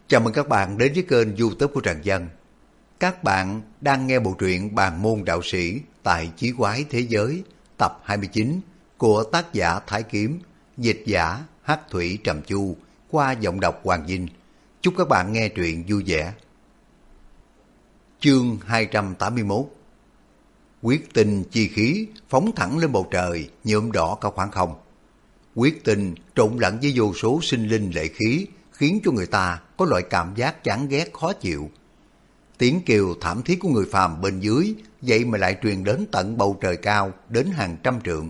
Chào mừng các bạn đến với kênh YouTube của Trần Dân. Các bạn đang nghe bộ truyện Bàn môn đạo sĩ tại Chí quái thế giới tập 29 của tác giả Thái Kiếm, dịch giả Hắc Thủy Trầm Chu qua giọng đọc Hoàng Vinh. Chúc các bạn nghe truyện vui vẻ. Chương 281. Quyết tinh chi khí phóng thẳng lên bầu trời, nhuộm đỏ cả khoảng không. Quyết tinh trộn lẫn với vô số sinh linh lệ khí, khiến cho người ta có loại cảm giác chán ghét khó chịu. Tiếng kêu thảm thiết của người phàm bên dưới, vậy mà lại truyền đến tận bầu trời cao, đến hàng trăm trượng.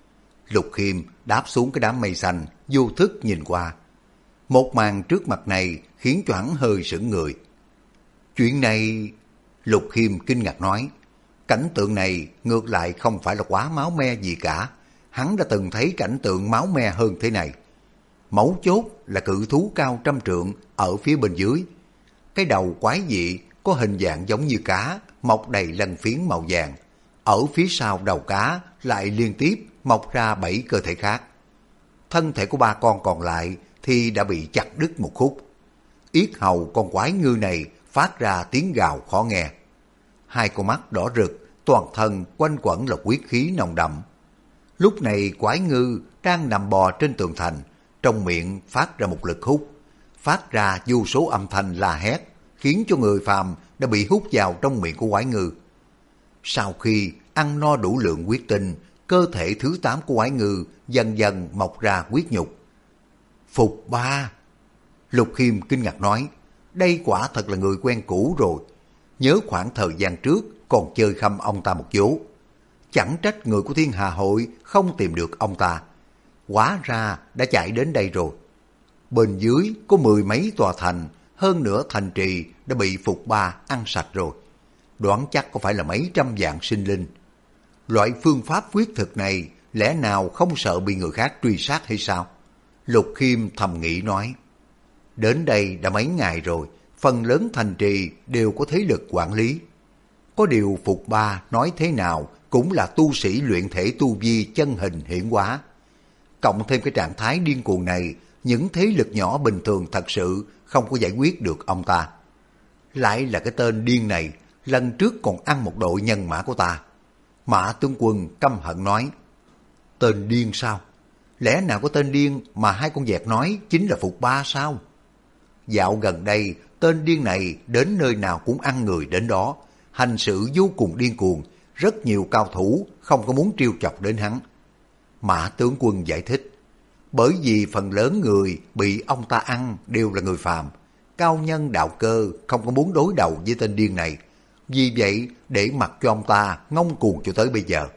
Lục Khiêm đáp xuống cái đám mây xanh, vô thức nhìn qua. Một màn trước mặt này khiến cho hắn hơi sững người. Chuyện này... Lục Khiêm kinh ngạc nói, cảnh tượng này ngược lại không phải là quá máu me gì cả. Hắn đã từng thấy cảnh tượng máu me hơn thế này. Mấu chốt là cự thú cao trăm trượng ở phía bên dưới. Cái đầu quái dị có hình dạng giống như cá, mọc đầy lân phiến màu vàng. Ở phía sau đầu cá lại liên tiếp mọc ra 7 cơ thể khác. Thân thể của 3 con còn lại thì đã bị chặt đứt một khúc. Yết hầu con quái ngư này phát ra tiếng gào khó nghe. 2 con mắt đỏ rực, toàn thân quanh quẩn là huyết khí nồng đậm. Lúc này quái ngư đang nằm bò trên tường thành, trong miệng phát ra một lực hút, phát ra vô số âm thanh la hét, khiến cho người phàm đã bị hút vào trong miệng của quái ngư. Sau khi ăn no đủ lượng huyết tinh, cơ thể thứ 8 của quái ngư dần dần mọc ra huyết nhục. Phục Ba! Lục Khiêm kinh ngạc nói, đây quả thật là người quen cũ rồi. Nhớ khoảng thời gian trước còn chơi khăm ông ta một vố. Chẳng trách người của Thiên Hà Hội không tìm được ông ta. Hóa ra đã chạy đến đây rồi. Bên dưới có 10 mấy tòa thành, hơn nữa thành trì đã bị Phục Ba ăn sạch rồi. Đoán chắc có phải là mấy trăm vạn sinh linh. Loại phương pháp quyết thực này lẽ nào không sợ bị người khác truy sát hay sao? Lục Khiêm thầm nghĩ nói. Đến đây đã mấy ngày rồi, phần lớn thành trì đều có thế lực quản lý. Có điều Phục Ba nói thế nào cũng là tu sĩ luyện thể tu vi chân hình hiển hóa. Cộng thêm cái trạng thái điên cuồng này, những thế lực nhỏ bình thường thật sự không có giải quyết được ông ta. Lại là cái tên điên này, lần trước còn ăn một đội nhân mã của ta. Mã tướng quân căm hận nói, tên điên sao? Lẽ nào có tên điên mà 2 con vẹt nói chính là Phục Ba sao? Dạo gần đây, tên điên này đến nơi nào cũng ăn người đến đó, hành sự vô cùng điên cuồng, rất nhiều cao thủ không có muốn trêu chọc đến hắn. Mã tướng quân giải thích, bởi vì phần lớn người bị ông ta ăn đều là người phàm, cao nhân đạo cơ không có muốn đối đầu với tên điên này, vì vậy để mặc cho ông ta ngông cuồng cho tới bây giờ.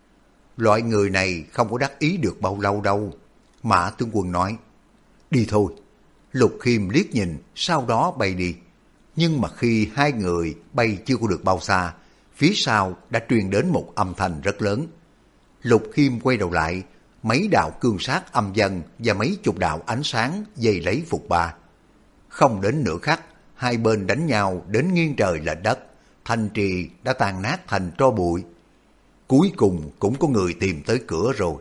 Loại người này không có đắc ý được bao lâu đâu. Mã tướng quân nói, đi thôi. Lục Khiêm liếc nhìn, sau đó bay đi. Nhưng mà khi 2 người bay chưa có được bao xa, phía sau đã truyền đến một âm thanh rất lớn. Lục Khiêm quay đầu lại, mấy đạo cương sát âm dân và mấy chục đạo ánh sáng dày lấy Phục Ba. Không đến nửa khắc, 2 bên đánh nhau đến nghiêng trời lệch đất, thành trì đã tan nát thành tro bụi. Cuối cùng cũng có người tìm tới cửa rồi.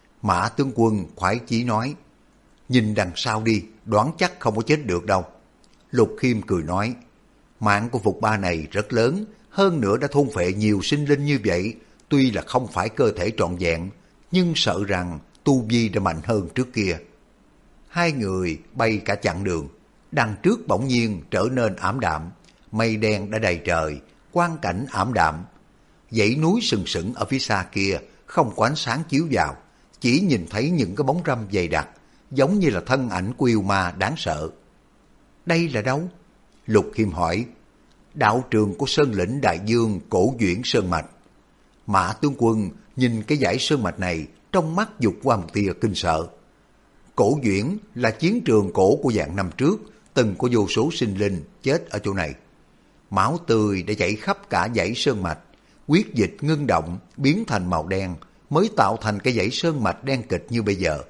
Mã tướng quân khoái chí nói, nhìn đằng sau đi, đoán chắc không có chết được đâu. Lục Khiêm cười nói, mạng của Phục Ba này rất lớn, hơn nữa đã thôn phệ nhiều sinh linh như vậy, tuy là không phải cơ thể trọn vẹn, nhưng sợ rằng tu vi đã mạnh hơn trước kia. 2 người bay cả chặng đường, đằng trước bỗng nhiên trở nên ảm đạm, mây đen đã đầy trời, quang cảnh ảm đạm. Dãy núi sừng sững ở phía xa kia không có ánh sáng chiếu vào, chỉ nhìn thấy những cái bóng râm dày đặc, giống như là thân ảnh của yêu ma đáng sợ. Đây là đâu? Lục Khiêm hỏi. Đạo trường của Sơn lĩnh Đại Dương Cổ Duyển Sơn Mạch. Mã tướng quân nhìn cái dãy sơn mạch này, trong mắt dục qua một tia kinh sợ. Cổ Duyển là chiến trường cổ của vạn năm trước, từng có vô số sinh linh chết ở chỗ này. Máu tươi đã chảy khắp cả dãy sơn mạch, huyết dịch ngưng động biến thành màu đen, mới tạo thành cái dãy sơn mạch đen kịch như bây giờ.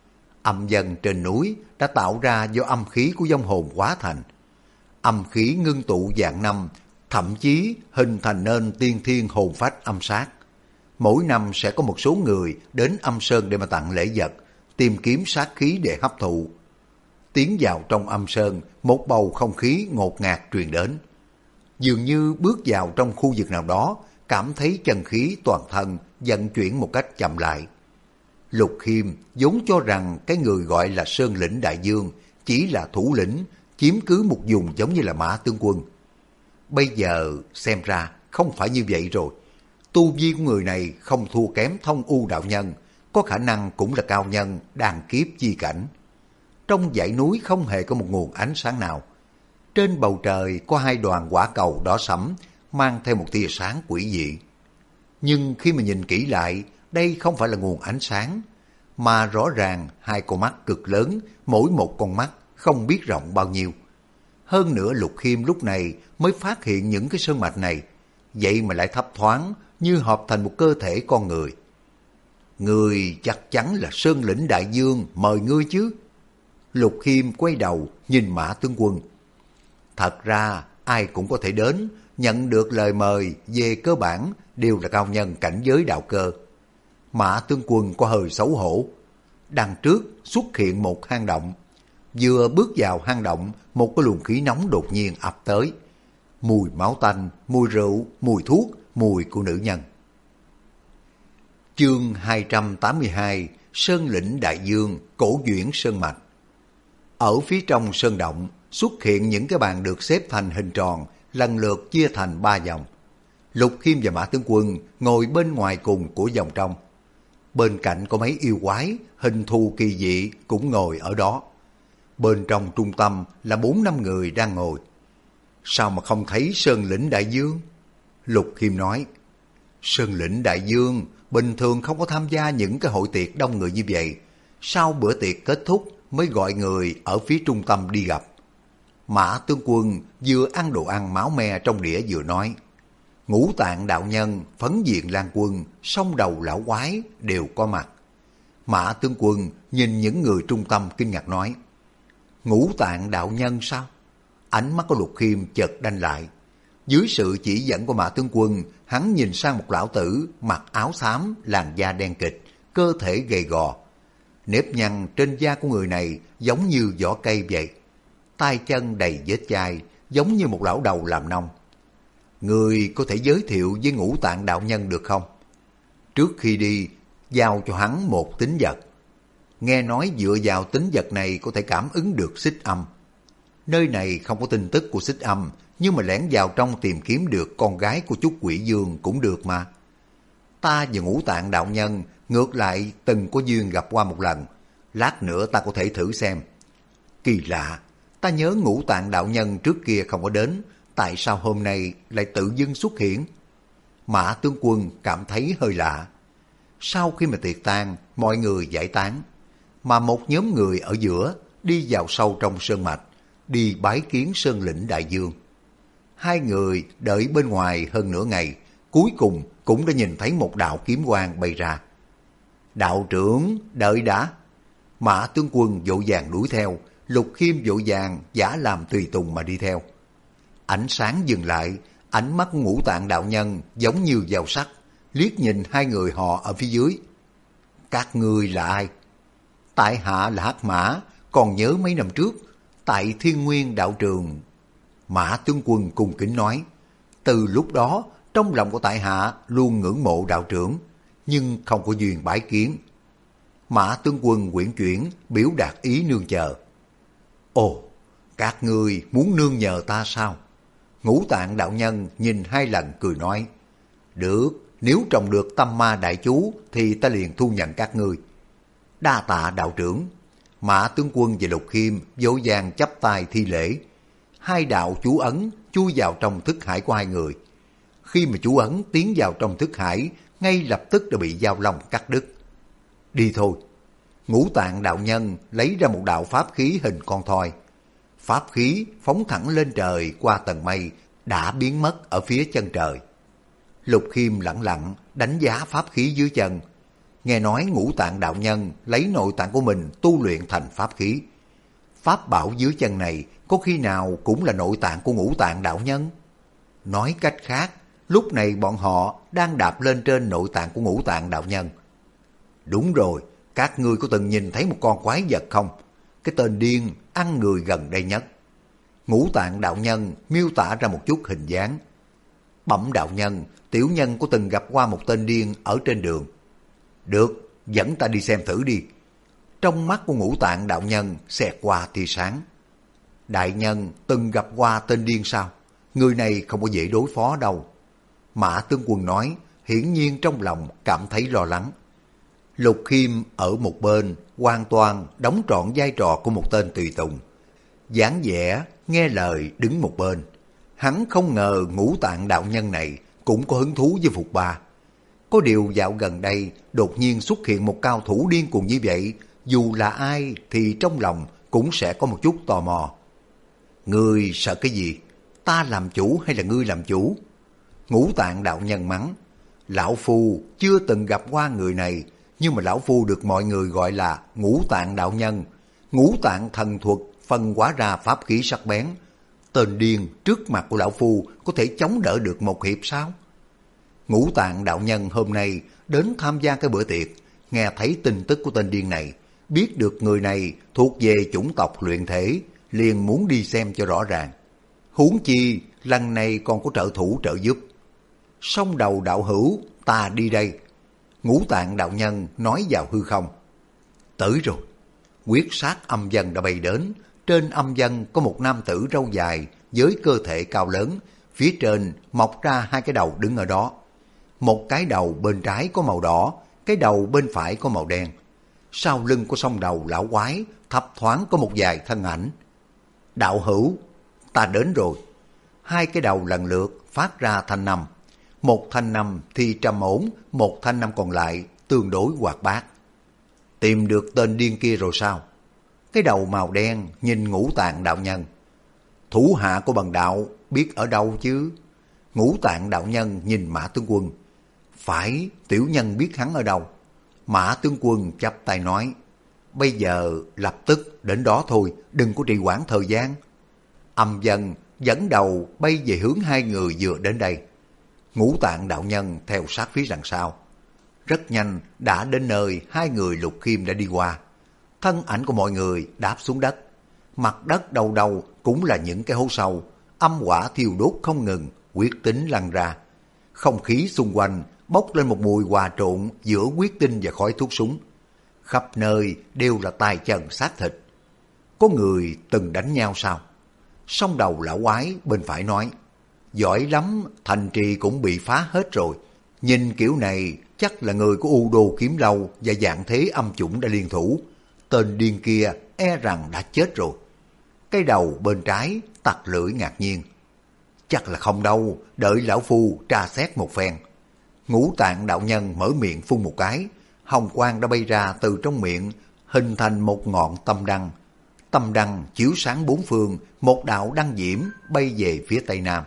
Âm dân trên núi đã tạo ra do âm khí của vong hồn hóa thành. Âm khí ngưng tụ vạn năm, thậm chí hình thành nên tiên thiên hồn phách âm sát. Mỗi năm sẽ có một số người đến âm sơn để mà tặng lễ vật, tìm kiếm sát khí để hấp thụ. tiến vào trong âm sơn, một bầu không khí ngột ngạt truyền đến. Dường như bước vào trong khu vực nào đó, cảm thấy chân khí toàn thân vận chuyển một cách chậm lại. Lục Khiêm vốn cho rằng cái người gọi là Sơn lĩnh Đại Dương chỉ là thủ lĩnh, chiếm cứ một vùng giống như là Mã Tướng Quân. Bây giờ xem ra không phải như vậy rồi. Tu vi của người này không thua kém Thông U đạo nhân, có khả năng cũng là cao nhân đàn kiếp chi cảnh. Trong dãy núi không hề có một nguồn ánh sáng nào. Trên bầu trời có hai đoàn quả cầu đỏ sẫm mang theo một tia sáng quỷ dị. Nhưng khi mà nhìn kỹ lại, đây không phải là nguồn ánh sáng, mà rõ ràng hai con mắt cực lớn, mỗi một con mắt không biết rộng bao nhiêu. Hơn nữa Lục Khiêm lúc này mới phát hiện những cái sơn mạch này, vậy mà lại thấp thoáng như hợp thành một cơ thể con người. Người chắc chắn là Sơn lĩnh Đại Dương mời ngươi chứ? Lục Khiêm quay đầu nhìn Mã Tướng Quân. Thật ra ai cũng có thể đến, nhận được lời mời về cơ bản đều là cao nhân cảnh giới đạo cơ. Mã Tướng Quân có hơi xấu hổ. Đằng trước xuất hiện một hang động. Vừa bước vào hang động, một cái luồng khí nóng đột nhiên ập tới. Mùi máu tanh, mùi rượu, mùi thuốc, mùi của nữ nhân. Chương 282, Sơn lĩnh Đại Dương, cổ duyển sơn mạch. Ở phía trong sơn động xuất hiện những cái bàn được xếp thành hình tròn, lần lượt chia thành 3 vòng. Lục Khiêm và Mã Tướng Quân ngồi bên ngoài cùng của vòng trong. Bên cạnh có mấy yêu quái, hình thù kỳ dị cũng ngồi ở đó. Bên trong trung tâm là 4-5 người đang ngồi. Sao mà không thấy Sơn lĩnh Đại Dương? Lục Khiêm nói, Sơn lĩnh Đại Dương bình thường không có tham gia những cái hội tiệc đông người như vậy. Sau bữa tiệc kết thúc mới gọi người ở phía trung tâm đi gặp. Mã Tướng Quân vừa ăn đồ ăn máu me trong đĩa vừa nói, Ngũ Tạng đạo nhân, Phấn Diện Lan Quân, Song Đầu lão quái đều có mặt. Mã Tướng Quân nhìn những người trung tâm kinh ngạc nói, Ngũ Tạng đạo nhân sao? Ánh mắt của Lục Khiêm chợt đanh lại. Dưới sự chỉ dẫn của Mã Tướng Quân, hắn nhìn sang một lão tử mặc áo xám, làn da đen kịt, cơ thể gầy gò. Nếp nhăn trên da của người này giống như vỏ cây vậy. Tay chân đầy vết chai, giống như một lão đầu làm nông. Người có thể giới thiệu với Ngũ Tạng đạo nhân được không? Trước khi đi, giao cho hắn một tín vật. Nghe nói dựa vào tín vật này có thể cảm ứng được xích âm. Nơi này không có tin tức của xích âm, nhưng mà lẻn vào trong tìm kiếm được con gái của Trúc Quỷ Dương cũng được mà. Ta và Ngũ Tạng đạo nhân ngược lại từng có duyên gặp qua một lần. Lát nữa ta có thể thử xem. Kỳ lạ, ta nhớ Ngũ Tạng đạo nhân trước kia không có đến, tại sao hôm nay lại tự dưng xuất hiện? Mã Tướng Quân cảm thấy hơi lạ. Sau khi mà tiệc tan, mọi người giải tán, mà một nhóm người ở giữa đi vào sâu trong sơn mạch, đi bái kiến Sơn lĩnh Đại Dương. Hai người đợi bên ngoài hơn nửa ngày, cuối cùng cũng đã nhìn thấy một đạo kiếm quang bay ra. Đạo trưởng, đợi đã. Mã Tướng Quân vội vàng đuổi theo, Lục Khiêm vội vàng giả làm tùy tùng mà đi theo. Ánh sáng dừng lại, ánh mắt Ngũ Tạng đạo nhân giống như dao sắc, liếc nhìn hai người họ ở phía dưới. Các ngươi là ai? Tại hạ là Hắc Mã, còn nhớ mấy năm trước, tại Thiên Nguyên đạo trường. Mã Tướng Quân cung kính nói, từ lúc đó, trong lòng của tại hạ luôn ngưỡng mộ đạo trưởng, nhưng không có duyên bái kiến. Mã Tướng Quân quyển chuyển, biểu đạt ý nương chờ. Ồ, các ngươi muốn nương nhờ ta sao? Ngũ Tạng đạo nhân nhìn hai lần cười nói, được, nếu trồng được tâm ma đại chú thì ta liền thu nhận các ngươi. Đa tạ đạo trưởng. Mã Tướng Quân và Lục Khiêm vội vàng chắp tay thi lễ. Hai đạo chú ấn chui vào trong thức hải của hai người. Khi mà chú ấn tiến vào trong thức hải, ngay lập tức đã bị Giao Long cắt đứt. Đi thôi. Ngũ Tạng đạo nhân lấy ra một đạo pháp khí hình con thoi. Pháp khí phóng thẳng lên trời qua tầng mây, đã biến mất ở phía chân trời. Lục Khiêm lặng lặng đánh giá pháp khí dưới chân. Nghe nói Ngũ Tạng đạo nhân lấy nội tạng của mình tu luyện thành pháp khí. Pháp bảo dưới chân này có khi nào cũng là nội tạng của Ngũ Tạng đạo nhân? Nói cách khác, lúc này bọn họ đang đạp lên trên nội tạng của Ngũ Tạng đạo nhân. Đúng rồi, các ngươi có từng nhìn thấy một con quái vật không? cái tên điên ăn người gần đây nhất. Ngũ Tạng đạo nhân miêu tả ra một chút hình dáng. Bẩm đạo nhân, tiểu nhân có từng gặp qua một tên điên ở trên đường. Được, dẫn ta đi xem thử đi. Trong mắt của Ngũ Tạng đạo nhân xẹt qua tia sáng. Đại nhân từng gặp qua tên điên sao? Người này không có dễ đối phó đâu. Mã tướng quân nói, hiển nhiên trong lòng cảm thấy lo lắng. Lục Khiêm ở một bên hoàn toàn đóng trọn vai trò của một tên tùy tùng. Dáng vẻ, nghe lời đứng một bên. Hắn không ngờ Ngũ Tạng đạo nhân này cũng có hứng thú với Phục Ba. Có điều dạo gần đây đột nhiên xuất hiện một cao thủ điên cuồng như vậy, dù là ai thì trong lòng cũng sẽ có một chút tò mò. Ngươi sợ cái gì? Ta làm chủ hay là ngươi làm chủ? Ngũ Tạng đạo nhân mắng. Lão Phu chưa từng gặp qua người này, nhưng mà Lão Phu được mọi người gọi là Ngũ Tạng đạo nhân. Ngũ Tạng thần thuật phân hóa ra pháp khí sắc bén. Tên điên trước mặt của Lão Phu có thể chống đỡ được một hiệp sao? Ngũ Tạng đạo nhân hôm nay đến tham gia cái bữa tiệc, nghe thấy tin tức của tên điên này, biết được người này thuộc về chủng tộc luyện thể, liền muốn đi xem cho rõ ràng. Huống chi lần này còn có trợ thủ trợ giúp. Song đầu đạo hữu, ta đi đây. Ngũ Tạng đạo nhân nói vào hư không. Tới rồi. Quyết sát âm dân đã bay đến. Trên âm dân có một nam tử râu dài với cơ thể cao lớn, phía trên mọc ra hai cái đầu đứng ở đó. Một cái đầu bên trái có màu đỏ, cái đầu bên phải có màu đen. Sau lưng của song đầu lão quái thấp thoáng có một vài thân ảnh. Đạo hữu, ta đến rồi. Hai cái đầu lần lượt phát ra thanh năm. Một thanh năm thì trầm ổn, một thanh năm còn lại tương đối hoạt bát. Tìm được tên điên kia rồi sao? Cái đầu màu đen nhìn Ngũ Tạng đạo nhân. Thủ hạ của bần đạo biết ở đâu chứ? Ngũ Tạng đạo nhân nhìn Mã tướng quân. Phải, tiểu nhân biết hắn ở đâu. Mã tướng quân chắp tay nói. Bây giờ lập tức đến đó thôi, đừng có trì hoãn thời gian. Âm dân dẫn đầu bay về hướng hai người vừa đến đây. Ngũ Tạng đạo nhân theo sát phía đằng sau. Rất nhanh đã đến nơi hai người Lục Khiêm đã đi qua. Thân ảnh của mọi người đáp xuống đất. Mặt đất đâu đâu cũng là những cái hố sâu, âm hỏa thiêu đốt không ngừng, huyết tính lăn ra. Không khí xung quanh bốc lên một mùi hòa trộn giữa huyết tinh và khói thuốc súng. Khắp nơi đều là tay chân xác thịt. Có người từng đánh nhau sao? Song đầu lão quái bên phải nói. Giỏi lắm, thành trì cũng bị phá hết rồi. Nhìn kiểu này chắc là người của U Đô Kiếm Lâu và Vạn Thế Âm Chủng đã liên thủ. Tên điên kia e rằng đã chết rồi. Cái đầu bên trái tặc lưỡi ngạc nhiên. Chắc là không đâu, đợi lão phu tra xét một phen. Ngũ Tạng đạo nhân mở miệng phun một cái, hồng quang đã bay ra từ trong miệng, hình thành một ngọn tâm đăng. Tâm đăng chiếu sáng bốn phương, một đạo đăng diễm bay về phía tây nam.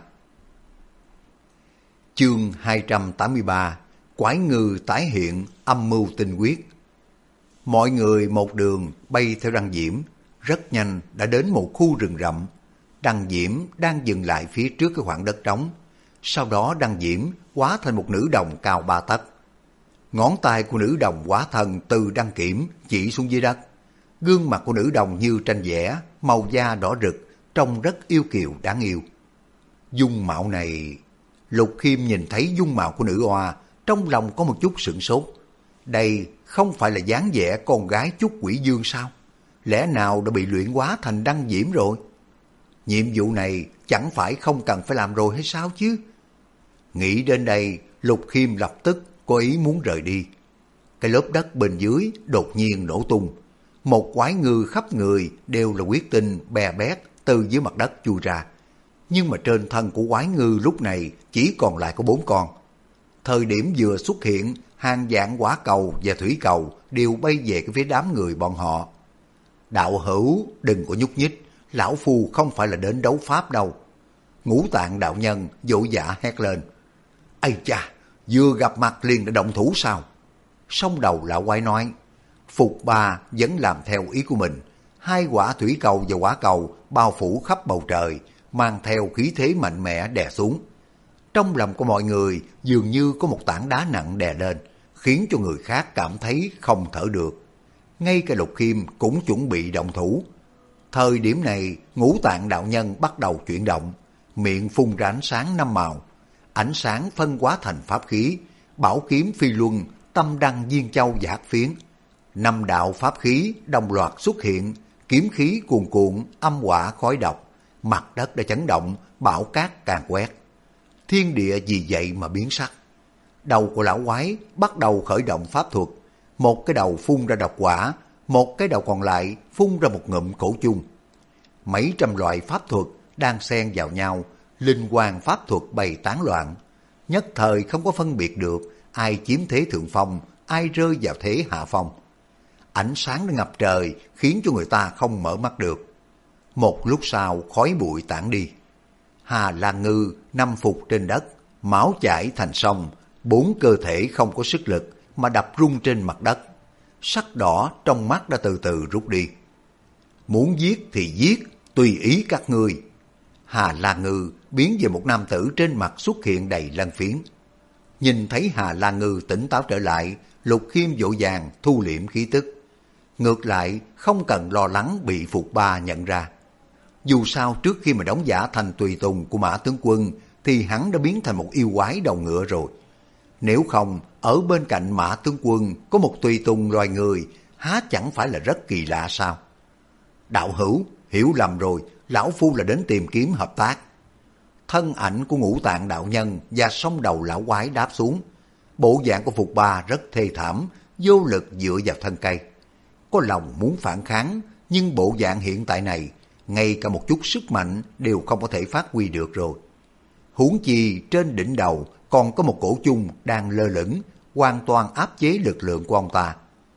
Chương 283, Quái ngư tái hiện, âm mưu tinh quyết. Mọi người một đường bay theo đăng diễm, rất nhanh đã đến một khu rừng rậm. Đăng diễm đang dừng lại phía trước cái khoảng đất trống. Sau đó đăng diễm hóa thành một nữ đồng cao 3 tấc. Ngón tay của nữ đồng hóa thân từ đăng kiểm chỉ xuống dưới đất. Gương mặt của nữ đồng như tranh vẽ, màu da đỏ rực, trông rất yêu kiều đáng yêu. Dung mạo này... Lục Khiêm nhìn thấy dung mạo của nữ oa, trong lòng có một chút sửng sốt. Đây không phải là dáng vẻ con gái Chúc Quỷ Dương sao? Lẽ nào đã bị luyện hóa thành đăng diễm rồi? Nhiệm vụ này chẳng phải không cần phải làm rồi hay sao chứ? Nghĩ đến đây, Lục Khiêm lập tức có ý muốn rời đi. Cái lớp đất bên dưới đột nhiên nổ tung. Một quái ngư khắp người đều là huyết tinh bè bét từ dưới mặt đất chui ra. Nhưng mà trên thân của quái ngư lúc này chỉ còn lại có 4 con. Thời điểm vừa xuất hiện, hàng vạn hỏa cầu và thủy cầu đều bay về cái phía đám người bọn họ. Đạo hữu đừng có nhúc nhích, lão phu không phải là đến đấu pháp đâu. Ngũ Tạng đạo nhân vội vã hét lên. Ây cha, vừa gặp mặt liền đã động thủ sao? Song đầu lão quái nói. Phục Ba vẫn làm theo ý của mình. 2 quả thủy cầu và hỏa cầu bao phủ khắp bầu trời, mang theo khí thế mạnh mẽ đè xuống. Trong lòng của mọi người dường như có một tảng đá nặng đè lên, khiến cho người khác cảm thấy không thở được. ngay cả Lục Khiêm cũng chuẩn bị động thủ. Thời điểm này, Ngũ Tạng đạo nhân bắt đầu chuyển động, miệng phun ra ánh sáng năm màu. Ánh sáng phân hóa thành pháp khí, bảo kiếm phi luân, tâm đăng viên châu và hắc phiến. 5 đạo pháp khí đồng loạt xuất hiện, kiếm khí cuồn cuộn, âm hỏa khói độc. Mặt đất đã chấn động, bão cát càn quét. Thiên địa vì vậy mà biến sắc. Đầu của lão quái bắt đầu khởi động pháp thuật. Một cái đầu phun ra độc hỏa, một cái đầu còn lại phun ra một ngụm cổ chung. Mấy trăm loại pháp thuật đang xen vào nhau, linh quang pháp thuật bày tán loạn. Nhất thời không có phân biệt được ai chiếm thế thượng phong, ai rơi vào thế hạ phong. Ánh sáng đã ngập trời khiến cho người ta không mở mắt được. Một lúc sau khói bụi tản đi. Hà Lan Ngư nằm phục trên đất, máu chảy thành sông, 4 cơ thể không có sức lực mà đập rung trên mặt đất. Sắc đỏ trong mắt đã từ từ rút đi. Muốn giết thì giết, tùy ý các ngươi. Hà Lan Ngư biến về một nam tử trên mặt xuất hiện đầy lân phiến. Nhìn thấy Hà Lan Ngư tỉnh táo trở lại, Lục Khiêm vội vàng thu liễm khí tức. Ngược lại không cần lo lắng bị Phục Ba nhận ra. Dù sao trước khi mà đóng giả thành tùy tùng của Mã tướng quân thì hắn đã biến thành một yêu quái đầu ngựa rồi. Nếu không ở bên cạnh Mã tướng quân có một tùy tùng loài người, há chẳng phải là rất kỳ lạ sao? Đạo hữu, hiểu lầm rồi, lão phu là đến tìm kiếm hợp tác. Thân ảnh của Ngũ Tạng đạo nhân và song đầu lão quái đáp xuống. Bộ dạng của Phục Ba rất thê thảm, vô lực dựa vào thân cây. Có lòng muốn phản kháng, nhưng bộ dạng hiện tại này, ngay cả một chút sức mạnh đều không có thể phát huy được rồi. Huống chi trên đỉnh đầu còn có một cổ chung đang lơ lửng, hoàn toàn áp chế lực lượng của ông ta.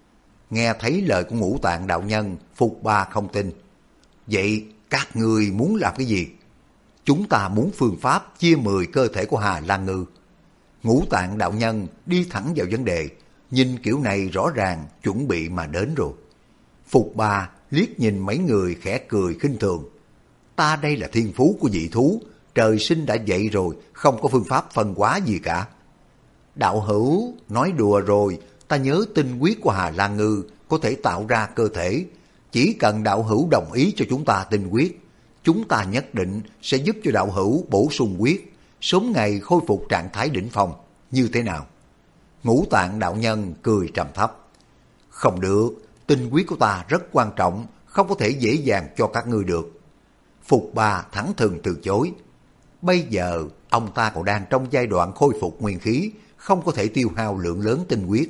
Nghe thấy lời của Ngũ Tạng đạo nhân, Phục Ba không tin. Vậy các người muốn làm cái gì? Chúng ta muốn phương pháp chia 10 cơ thể của Hà Lan Ngư. Ngũ Tạng đạo nhân đi thẳng vào vấn đề, nhìn kiểu này rõ ràng chuẩn bị mà đến rồi. Phục Ba liếc nhìn mấy người khẽ cười khinh thường. Ta đây là thiên phú của dị thú, trời sinh đã vậy rồi, không có phương pháp phân hóa gì cả. Đạo hữu, nói đùa rồi, ta nhớ tinh huyết của Hà Lan Ngư có thể tạo ra cơ thể. Chỉ cần đạo hữu đồng ý cho chúng ta tinh huyết, chúng ta nhất định sẽ giúp cho đạo hữu bổ sung huyết, sớm ngày khôi phục trạng thái đỉnh phong. Như thế nào? Ngũ Tạng đạo nhân cười trầm thấp. Không được, tinh huyết của ta rất quan trọng, không có thể dễ dàng cho các ngươi được. Phục Ba thẳng thừng từ chối. Bây giờ ông ta còn đang trong giai đoạn khôi phục nguyên khí, không có thể tiêu hao lượng lớn tinh huyết.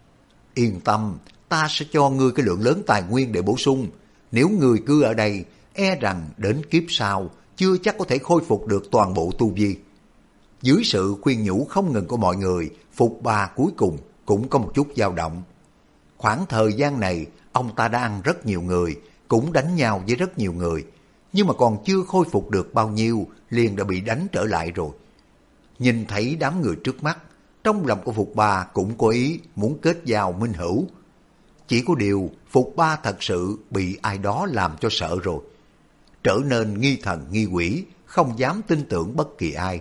Yên tâm, ta sẽ cho ngươi cái lượng lớn tài nguyên để bổ sung. Nếu ngươi cứ ở đây, e rằng đến kiếp sau chưa chắc có thể khôi phục được toàn bộ tu vi. Dưới sự khuyên nhủ không ngừng của mọi người, Phục Ba cuối cùng cũng có một chút dao động. Khoảng thời gian này, ông ta đã ăn rất nhiều người, cũng đánh nhau với rất nhiều người, nhưng mà còn chưa khôi phục được bao nhiêu, liền đã bị đánh trở lại rồi. Nhìn thấy đám người trước mắt, trong lòng của Phục Ba cũng có ý muốn kết giao minh hữu. Chỉ có điều, Phục Ba thật sự bị ai đó làm cho sợ rồi. Trở nên nghi thần nghi quỷ, không dám tin tưởng bất kỳ ai.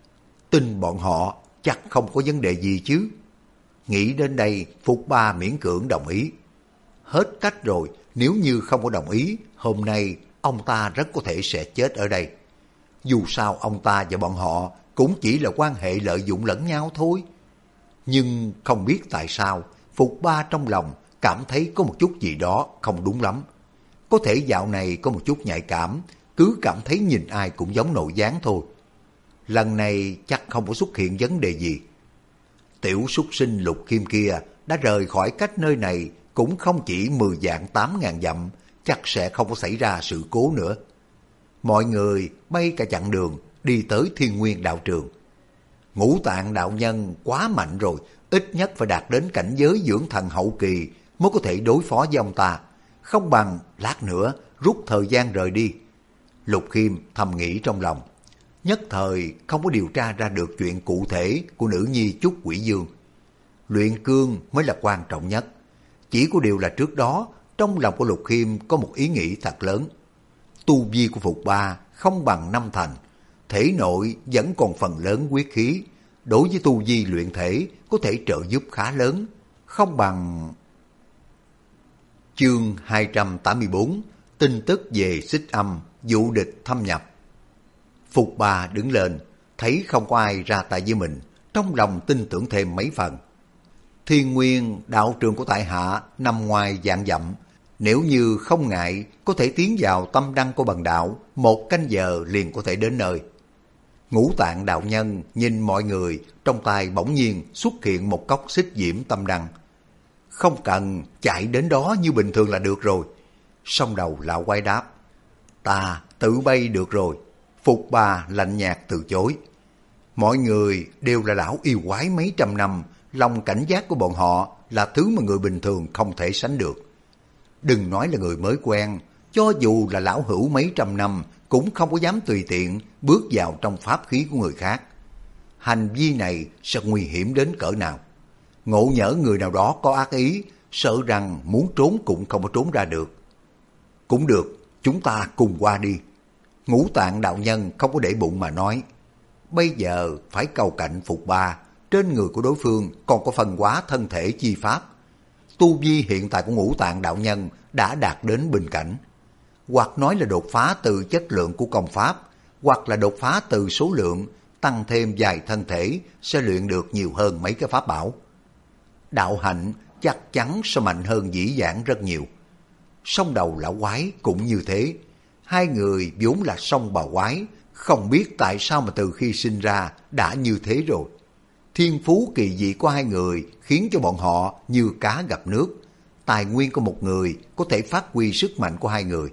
Tin bọn họ chắc không có vấn đề gì chứ. Nghĩ đến đây, Phục Ba miễn cưỡng đồng ý. Hết cách rồi, nếu như không có đồng ý, hôm nay ông ta rất có thể sẽ chết ở đây. Dù sao ông ta và bọn họ cũng chỉ là quan hệ lợi dụng lẫn nhau thôi. Nhưng không biết tại sao, Phục Ba trong lòng cảm thấy có một chút gì đó không đúng lắm. Có thể dạo này có một chút nhạy cảm, cứ cảm thấy nhìn ai cũng giống nội gián thôi. Lần này chắc không có xuất hiện vấn đề gì. Tiểu súc sinh Lục Khiêm kia đã rời khỏi cách nơi này cũng không chỉ 10 vạn 8.000 dặm, chắc sẽ không có xảy ra sự cố nữa. Mọi người bay cả chặng đường đi tới Thiên Nguyên đạo trường. Ngũ Tạng đạo nhân quá mạnh rồi, ít nhất phải đạt đến cảnh giới dưỡng thần hậu kỳ mới có thể đối phó với ông ta. Không bằng lát nữa rút thời gian rời đi. Lục Khiêm thầm nghĩ trong lòng. Nhất thời không có điều tra ra được chuyện cụ thể của nữ nhi Chúc Quỷ Dương. Luyện cương mới là quan trọng nhất. Chỉ có điều là trước đó trong lòng của Lục Khiêm có một ý nghĩ thật lớn. Tu vi của Phục Ba không bằng năm thành, thể nội vẫn còn phần lớn huyết khí. Đối với tu vi luyện thể có thể trợ giúp khá lớn, không bằng... Chương 284, tin tức về Xích Âm, dụ địch thâm nhập. Phục Bà đứng lên, thấy không có ai ra tay với mình, trong lòng tin tưởng thêm mấy phần. Thiên Nguyên, đạo trường của tại hạ, nằm ngoài vạn dặm. Nếu như không ngại, có thể tiến vào tâm đăng của bần đạo, 1 canh giờ liền có thể đến nơi. Ngũ Tạng đạo nhân nhìn mọi người, trong tay bỗng nhiên xuất hiện một cốc xích diễm tâm đăng. Không cần chạy đến đó như bình thường là được rồi. Song đầu lão quái đáp, ta tự bay được rồi. Phục Bà lạnh nhạt từ chối. Mọi người đều là lão yêu quái mấy trăm năm, lòng cảnh giác của bọn họ là thứ mà người bình thường không thể sánh được. Đừng nói là người mới quen, cho dù là lão hữu mấy trăm năm cũng không có dám tùy tiện bước vào trong pháp khí của người khác. Hành vi này sẽ nguy hiểm đến cỡ nào. Ngộ nhỡ người nào đó có ác ý, sợ rằng muốn trốn cũng không có trốn ra được. Cũng được, chúng ta cùng qua đi. Ngũ Tạng đạo nhân không có để bụng mà nói. Bây giờ phải cầu cạnh Phục Bà, trên người của đối phương còn có phân hóa thân thể chi pháp. Tu vi hiện tại của Ngũ Tạng đạo nhân đã đạt đến bình cảnh. Hoặc nói là đột phá từ chất lượng của công pháp, hoặc là đột phá từ số lượng, tăng thêm vài thân thể sẽ luyện được nhiều hơn mấy cái pháp bảo. Đạo hạnh chắc chắn sẽ mạnh hơn dĩ vãng rất nhiều. Song đầu lão quái cũng như thế. Hai người vốn là song bào quái, không biết tại sao mà từ khi sinh ra đã như thế rồi. Thiên phú kỳ dị của hai người khiến cho bọn họ như cá gặp nước. Tài nguyên của một người có thể phát huy sức mạnh của hai người.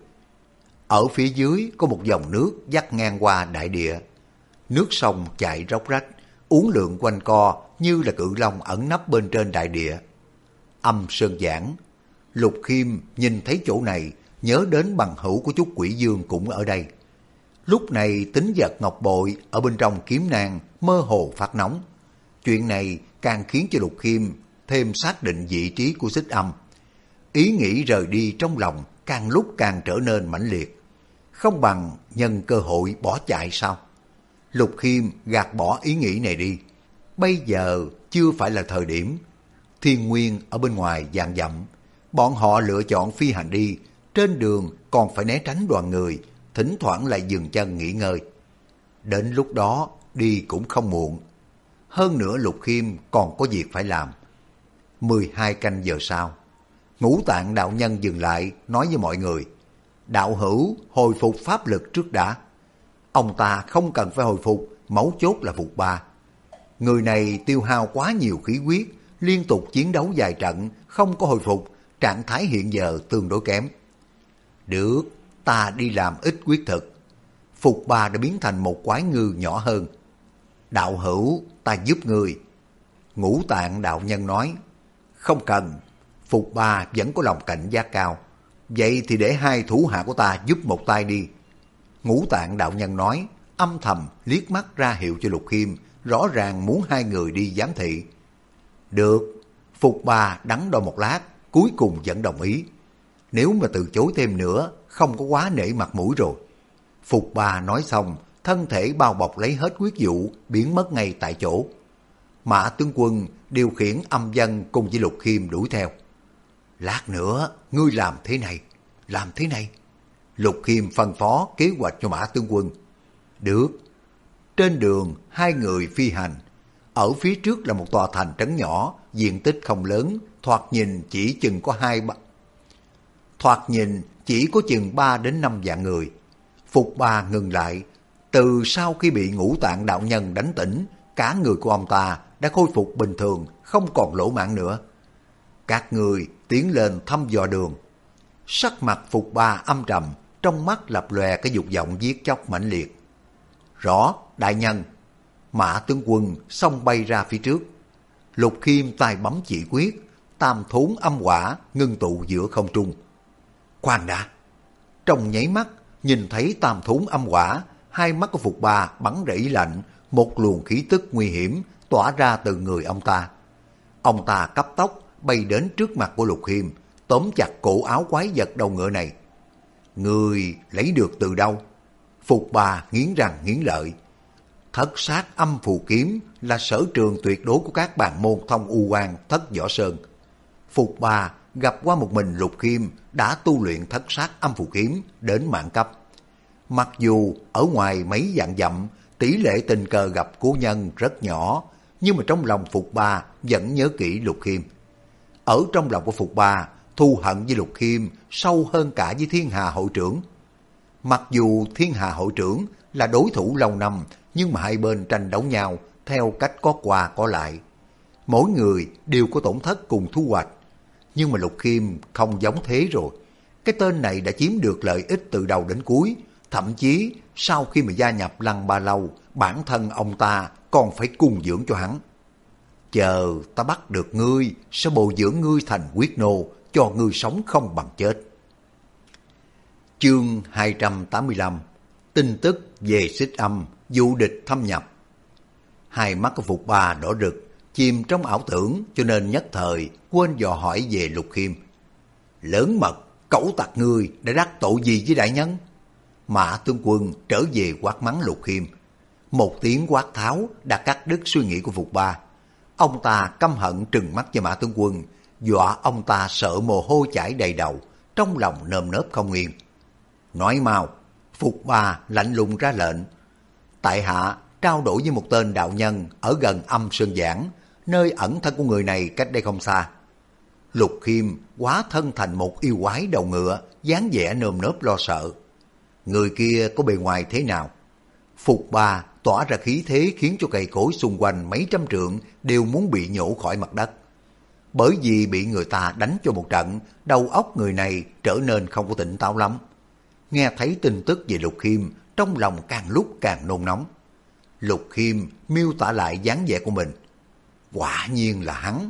Ở phía dưới có một dòng nước dắt ngang qua đại địa. Nước sông chảy róc rách, uốn lượn quanh co như là cự long ẩn nấp bên trên đại địa. Âm Sơn Giảng. Lục Khiêm nhìn thấy chỗ này, nhớ đến bằng hữu của Chúc Quỷ Dương cũng ở đây. Lúc này tính vật ngọc bội ở bên trong kiếm nang mơ hồ phát nóng. Chuyện này càng khiến cho Lục Khiêm thêm xác định vị trí của Xích Âm. Ý nghĩ rời đi trong lòng càng lúc càng trở nên mãnh liệt. Không bằng nhân cơ hội bỏ chạy sao? Lục Khiêm gạt bỏ ý nghĩ này đi. Bây giờ chưa phải là thời điểm. Thiên Nguyên ở bên ngoài vạn dặm. Bọn họ lựa chọn phi hành đi. Trên đường còn phải né tránh đoàn người, thỉnh thoảng lại dừng chân nghỉ ngơi. Đến lúc đó đi cũng không muộn. Hơn nữa Lục Khiêm còn có việc phải làm. 12 canh giờ sau, Ngũ Tạng đạo nhân dừng lại nói với mọi người, đạo hữu hồi phục pháp lực trước đã. Ông ta không cần phải hồi phục, mấu chốt là Phục Bà. Người này tiêu hao quá nhiều khí huyết, liên tục chiến đấu vài trận, không có hồi phục, trạng thái hiện giờ tương đối kém. Được, ta đi làm ít huyết thực. Phục Bà đã biến thành một quái ngư nhỏ hơn. Đạo hữu, ta giúp người. Ngũ Tạng đạo nhân nói, không cần. Phục Bà vẫn có lòng cảnh giác cao. Vậy thì để hai thủ hạ của ta giúp một tay đi. Ngũ Tạng đạo nhân nói, âm thầm liếc mắt ra hiệu cho Lục Khiêm, rõ ràng muốn hai người đi giám thị. Được, Phục Bà đắn đo một lát, cuối cùng vẫn đồng ý. Nếu mà từ chối thêm nữa, không có quá nể mặt mũi rồi. Phục Bà nói xong, thân thể bao bọc lấy hết huyết vụ, biến mất ngay tại chỗ. Mã tướng quân điều khiển âm dân cùng với Lục Khiêm đuổi theo. Lát nữa, ngươi làm thế này, làm thế này. Lục Khiêm phân phó kế hoạch cho Mã tướng quân. Được. Trên đường, hai người phi hành. Ở phía trước là một tòa thành trấn nhỏ, diện tích không lớn, thoạt nhìn chỉ có chừng 3 đến 5 vạn người. Phục Bà ngừng lại. Từ sau khi bị Ngũ Tạng đạo nhân đánh tỉnh, cả người của ông ta đã khôi phục bình thường, không còn lỗ mãng nữa. Các người tiến lên thăm dò đường. Sắc mặt Phục Bà âm trầm, trong mắt lập lòe cái dục vọng giết chóc mãnh liệt. Rõ, đại nhân. Mã tướng quân xông bay ra phía trước. Lục Khiêm tay bấm chỉ quyết, tam thốn âm hỏa ngưng tụ giữa không trung. Khoan đã. Trong nháy mắt, nhìn thấy tam thốn âm hỏa, hai mắt của Phục Bà bắn rẫy lạnh, một luồng khí tức nguy hiểm tỏa ra từ người ông ta. Ông ta cấp tốc bay đến trước mặt của Lục Khiêm, tóm chặt cổ áo quái vật đầu ngựa này. Người lấy được từ đâu? Phục Bà nghiến răng nghiến lợi. Thất sát âm phù kiếm là sở trường tuyệt đối của các bàn môn thông u quan Thất Võ Sơn. Phục Bà gặp qua một mình Lục Khiêm đã tu luyện thất sát âm phù kiếm đến mãn cấp. Mặc dù ở ngoài mấy vạn dặm, tỷ lệ tình cờ gặp cố nhân rất nhỏ, nhưng mà trong lòng Phục Ba vẫn nhớ kỹ Lục Khiêm. Ở trong lòng của Phục Ba, thù hận với Lục Khiêm sâu hơn cả với Thiên Hà hội trưởng. Mặc dù Thiên Hà hội trưởng là đối thủ lâu năm, nhưng mà hai bên tranh đấu nhau theo cách có qua có lại. Mỗi người đều có tổn thất cùng thu hoạch. Nhưng mà Lục Khiêm không giống thế rồi. Cái tên này đã chiếm được lợi ích từ đầu đến cuối. Thậm chí sau khi mà gia nhập Lăng Ba Lâu, bản thân ông ta còn phải cung dưỡng cho hắn. Chờ ta bắt được ngươi, sẽ bồi dưỡng ngươi thành quyết nô, cho ngươi sống không bằng chết. Chương 285. Tin tức về Xích Âm, dụ địch thâm nhập. Hai mắt của Phục Ba đỏ rực, chìm trong ảo tưởng, cho nên nhất thời quên dò hỏi về Lục Khiêm. Lớn mật, cẩu tặc ngươi đã đắc tội gì với đại nhân? Mã tướng quân trở về quát mắng Lục Khiêm. Một tiếng quát tháo đã cắt đứt suy nghĩ của Phục Ba. Ông ta căm hận trừng mắt với Mã tướng quân, dọa ông ta sợ mồ hôi chảy đầy đầu, trong lòng nơm nớp không yên. Nói mau, Phục Ba lạnh lùng ra lệnh. Tại hạ trao đổi với một tên đạo nhân ở gần Âm Sơn Giảng, nơi ẩn thân của người này cách đây không xa. Lục Khiêm hóa thân thành một yêu quái đầu ngựa, dáng vẻ nơm nớp lo sợ. Người kia có bề ngoài thế nào? Phục Ba tỏa ra khí thế khiến cho cây cối xung quanh mấy trăm trượng đều muốn bị nhổ khỏi mặt đất. Bởi vì bị người ta đánh cho một trận, đầu óc người này trở nên không có tỉnh táo lắm. Nghe thấy tin tức về Lục Khiêm, trong lòng càng lúc càng nôn nóng. Lục Khiêm miêu tả lại dáng vẻ của mình. Quả nhiên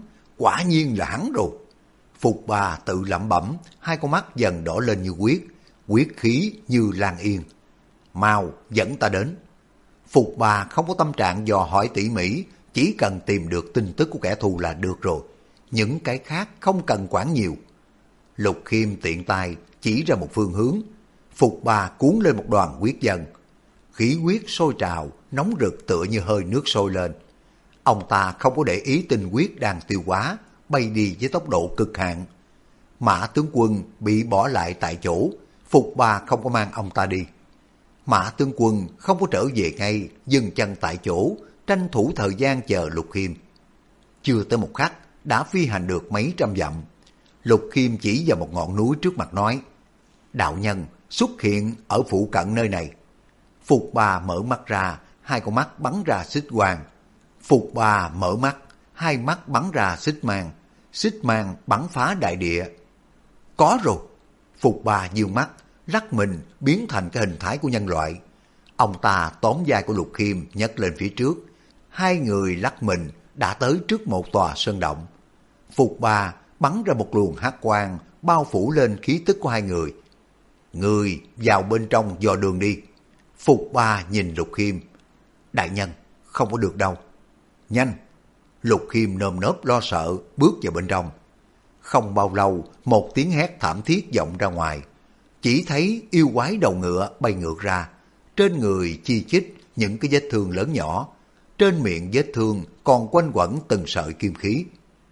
là hắn rồi. Phục Ba tự lẩm bẩm, hai con mắt dần đỏ lên như quyết khí như lan yên. Mau dẫn ta đến. Phục Ba không có tâm trạng dò hỏi tỉ mỉ, chỉ cần tìm được tin tức của kẻ thù là được rồi. Những cái khác không cần quản nhiều. Lục Khiêm tiện tay chỉ ra một phương hướng. Phục Ba cuốn lên một đoàn huyết dân. Khí huyết sôi trào, nóng rực tựa như hơi nước sôi lên. Ông ta không có để ý tinh huyết đang tiêu hóa, bay đi với tốc độ cực hạn. Mã tướng quân bị bỏ lại tại chỗ, Phục Ba không có mang ông ta đi. Mã tướng quân không có trở về ngay, dừng chân tại chỗ, tranh thủ thời gian chờ Lục Khiêm. Chưa tới một khắc, đã phi hành được mấy trăm dặm. Lục Khiêm chỉ vào một ngọn núi trước mặt nói, đạo nhân xuất hiện ở phụ cận nơi này. Phục Ba mở mắt ra, hai con mắt bắn ra xích quang. Phục Ba mở mắt, hai mắt bắn ra xích mang bắn phá đại địa. Có rồi. Phục Ba dương mắt, lắc mình biến thành cái hình thái của nhân loại. Ông ta tóm vai của Lục Khiêm nhấc lên phía trước. Hai người lắc mình đã tới trước một tòa sơn động. Phục Ba bắn ra một luồng hắc quang bao phủ lên khí tức của hai người. Người vào bên trong dò đường đi. Phục Ba nhìn Lục Khiêm. Đại nhân, không có được đâu. Nhanh. Lục Khiêm nơm nớp lo sợ bước vào bên trong. Không bao lâu, một tiếng hét thảm thiết vọng ra ngoài. Chỉ thấy yêu quái đầu ngựa bay ngược ra. Trên người chi chít những cái vết thương lớn nhỏ. Trên miệng vết thương còn quanh quẩn từng sợi kim khí.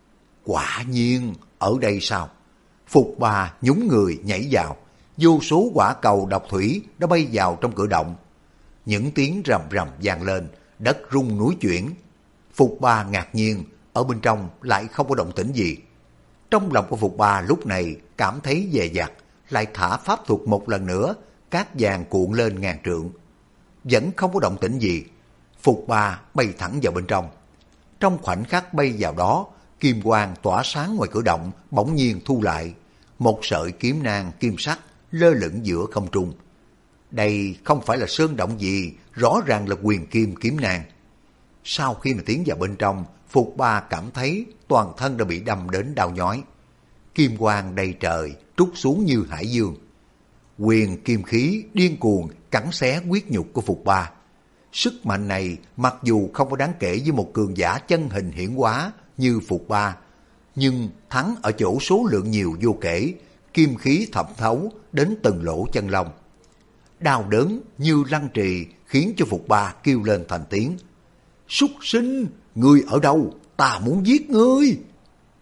Quả nhiên ở đây sao? Phục Ba nhún người nhảy vào. Vô số quả cầu độc thủy đã bay vào trong cửa động. Những tiếng rầm rầm vang lên, đất rung núi chuyển. Phục Ba ngạc nhiên, ở bên trong lại không có động tĩnh gì. Trong lòng của Phục Ba lúc này cảm thấy dè dặt, lại thả pháp thuật một lần nữa, cát vàng cuộn lên ngàn trượng. Vẫn không có động tĩnh gì. Phục Ba bay thẳng vào bên trong. Trong khoảnh khắc bay vào đó, kim quang tỏa sáng ngoài cửa động bỗng nhiên thu lại. Một sợi kiếm nang kim sắc lơ lửng giữa không trung. Đây không phải là sơn động gì, rõ ràng là huyền kim kiếm nang. Sau khi mà tiến vào bên trong, Phục Ba cảm thấy toàn thân đã bị đâm đến đau nhói. Kim quang đầy trời trút xuống như hải dương. Huyền kim khí điên cuồng cắn xé huyết nhục của Phục Ba. Sức mạnh này mặc dù không có đáng kể với một cường giả chân hình hiển hóa như Phục Ba, nhưng thắng ở chỗ số lượng nhiều vô kể, kim khí thẩm thấu đến từng lỗ chân lông. Đau đớn như lăng trì khiến cho Phục Ba kêu lên thành tiếng. Súc sinh, ngươi ở đâu? Ta muốn giết ngươi.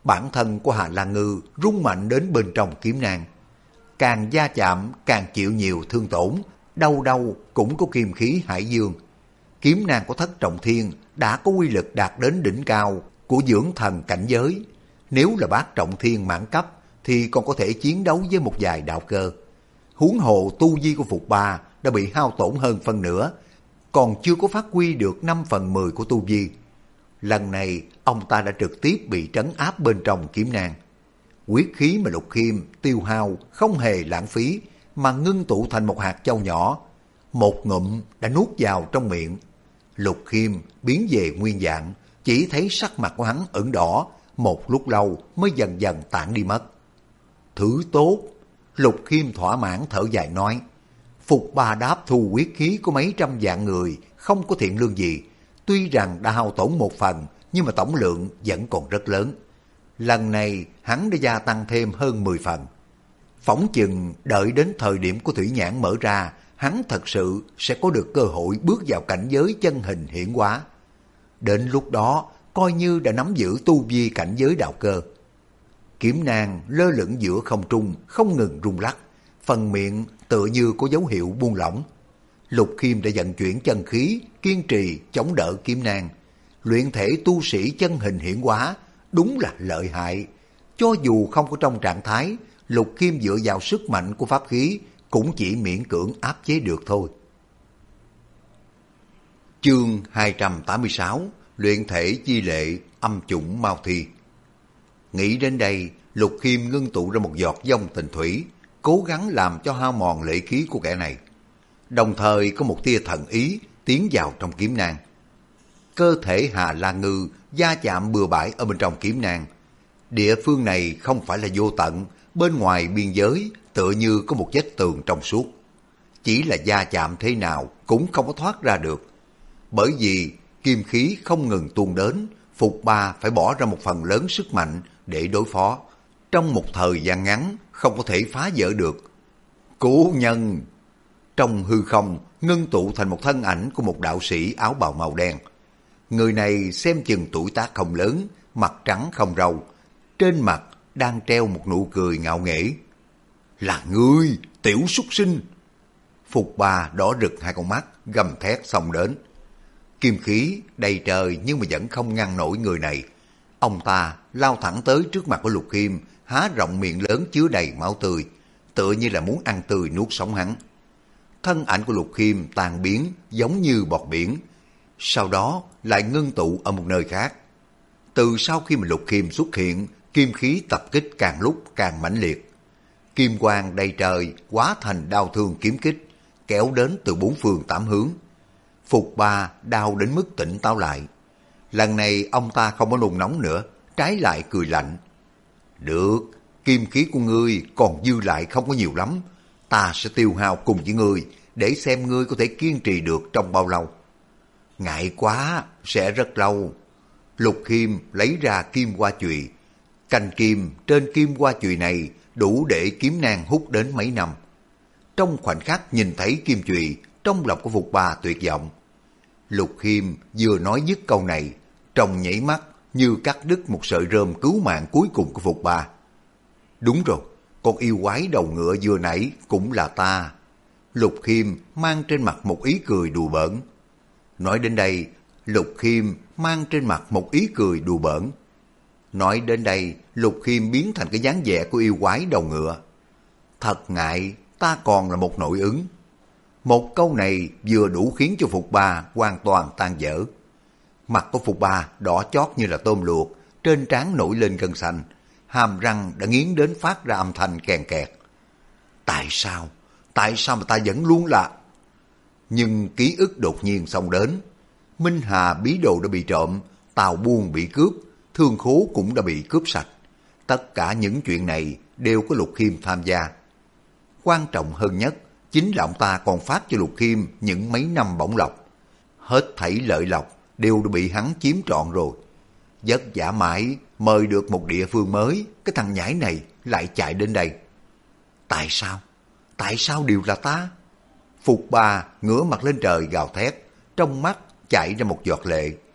bản thân của Hà Lan Ngư rung mạnh đến bên trong kiếm nang. Càng va chạm càng chịu nhiều thương tổn, đâu đâu cũng có kim khí hải dương. Kiếm nang của Thất Trọng Thiên đã có uy lực đạt đến đỉnh cao của dưỡng thần cảnh giới. Nếu là Bát Trọng Thiên mãn cấp thì còn có thể chiến đấu với một vài đạo cơ. Huống hồ tu vi của Phục Ba đã bị hao tổn hơn phân nửa, còn chưa có phát huy được 5/10 của tu vi. Lần này ông ta đã trực tiếp bị trấn áp bên trong kiếm nang. Huyết khí mà Lục Khiêm tiêu hao không hề lãng phí, mà ngưng tụ thành một hạt châu nhỏ, một ngụm đã nuốt vào trong miệng. Lục Khiêm biến về nguyên dạng, chỉ thấy sắc mặt của hắn ửng đỏ, một lúc lâu mới dần dần tản đi mất. Thứ tốt. Lục Khiêm thỏa mãn thở dài nói, Phục Ba đáp thu huyết khí của mấy trăm vạn người, không có thiện lương gì. Tuy rằng đã hao tổn một phần, nhưng mà tổng lượng vẫn còn rất lớn. Lần này hắn đã gia tăng thêm hơn 10 phần. Phỏng chừng đợi đến thời điểm của thủy nhãn mở ra, hắn thật sự sẽ có được cơ hội bước vào cảnh giới chân hình hiển hóa. Đến lúc đó, coi như đã nắm giữ tu vi cảnh giới đạo cơ. Kiếm nang lơ lửng giữa không trung, không ngừng rung lắc, phần miệng tựa như có dấu hiệu buông lỏng. Lục Khiêm đã vận chuyển chân khí, kiên trì chống đỡ kiếm nang. Luyện thể tu sĩ chân hình hiển hóa, đúng là lợi hại. Cho dù không có trong trạng thái, Lục Khiêm dựa vào sức mạnh của pháp khí cũng chỉ miễn cưỡng áp chế được thôi. Chương 286, luyện thể chi lệ âm chủng Mao Thi. Nghĩ đến đây, Lục Khiêm ngưng tụ ra một giọt vong tình thủy, cố gắng làm cho hao mòn lệ khí của kẻ này. Đồng thời có một tia thần ý tiến vào trong kiếm nang. Cơ thể Hà Lan Ngư va chạm bừa bãi ở bên trong kiếm nang. Địa phương này không phải là vô tận, bên ngoài biên giới tựa như có một vách tường trong suốt. Chỉ là va chạm thế nào cũng không có thoát ra được. Bởi vì kim khí không ngừng tuôn đến, Phục Ba phải bỏ ra một phần lớn sức mạnh để đối phó. Trong một thời gian ngắn không có thể phá vỡ được. Cố nhân! Trong hư không ngưng tụ thành một thân ảnh của một đạo sĩ áo bào màu đen. Người này xem chừng tuổi tác không lớn, mặt trắng không râu. Trên mặt đang treo một nụ cười ngạo nghễ. Là ngươi, tiểu súc sinh! Phục Ba đỏ rực hai con mắt, gầm thét xông đến. Kim khí đầy trời nhưng mà vẫn không ngăn nổi người này. Ông ta lao thẳng tới trước mặt của Lục Khiêm, há rộng miệng lớn chứa đầy máu tươi, tựa như là muốn ăn tươi nuốt sống hắn. Thân ảnh của Lục Khiêm tan biến giống như bọt biển, sau đó lại ngưng tụ ở một nơi khác. Từ sau khi mà Lục Khiêm xuất hiện, kim khí tập kích càng lúc càng mãnh liệt. Kim quang đầy trời hóa thành đao thương kiếm kích, kéo đến từ bốn phương tám hướng. Phục Ba đau đến mức tỉnh táo lại. Lần này ông ta không có nôn nóng nữa, trái lại cười lạnh. Được, kim khí của ngươi còn dư lại không có nhiều lắm. Ta sẽ tiêu hao cùng với ngươi để xem ngươi có thể kiên trì được trong bao lâu. Ngại quá, sẽ rất lâu. Lục Khiêm lấy ra kim hoa chùy. Cành kim trên kim hoa chùy này đủ để kiếm nang hút đến mấy năm. Trong khoảnh khắc nhìn thấy kim chùy, trong lòng của Phục Ba tuyệt vọng. Lục Khiêm vừa nói dứt câu này, trong nhảy mắt như cắt đứt một sợi rơm cứu mạng cuối cùng của Phục Ba. Đúng rồi, con yêu quái đầu ngựa vừa nãy cũng là ta. Lục Khiêm mang trên mặt một ý cười đùa bỡn. Nói đến đây, Lục Khiêm mang trên mặt một ý cười đùa bỡn. Nói đến đây, Lục Khiêm biến thành cái dáng vẻ của yêu quái đầu ngựa. Thật ngại, ta còn là một nội ứng. Một câu này vừa đủ khiến cho Phục Ba hoàn toàn tan vỡ. Mặt của Phục Ba đỏ chót như là tôm luộc, trên trán nổi lên gân xanh, hàm răng đã nghiến đến phát ra âm thanh kèn kẹt. Tại sao? Tại sao mà ta vẫn luôn là... Nhưng ký ức đột nhiên xông đến. Minh Hà bí đồ đã bị trộm, tàu buôn bị cướp, thương khố cũng đã bị cướp sạch. Tất cả những chuyện này đều có Lục Khiêm tham gia. Quan trọng hơn nhất, chính là ông ta còn phát cho Lục Khiêm những mấy năm bổng lộc. Hết thảy lợi lộc đều đã bị hắn chiếm trọn rồi. Vất vả mãi mời được một địa phương mới, cái thằng nhãi này lại chạy đến đây. Tại sao? Tại sao đều là ta? Phục Ba ngửa mặt lên trời gào thét, trong mắt chảy ra một giọt lệ.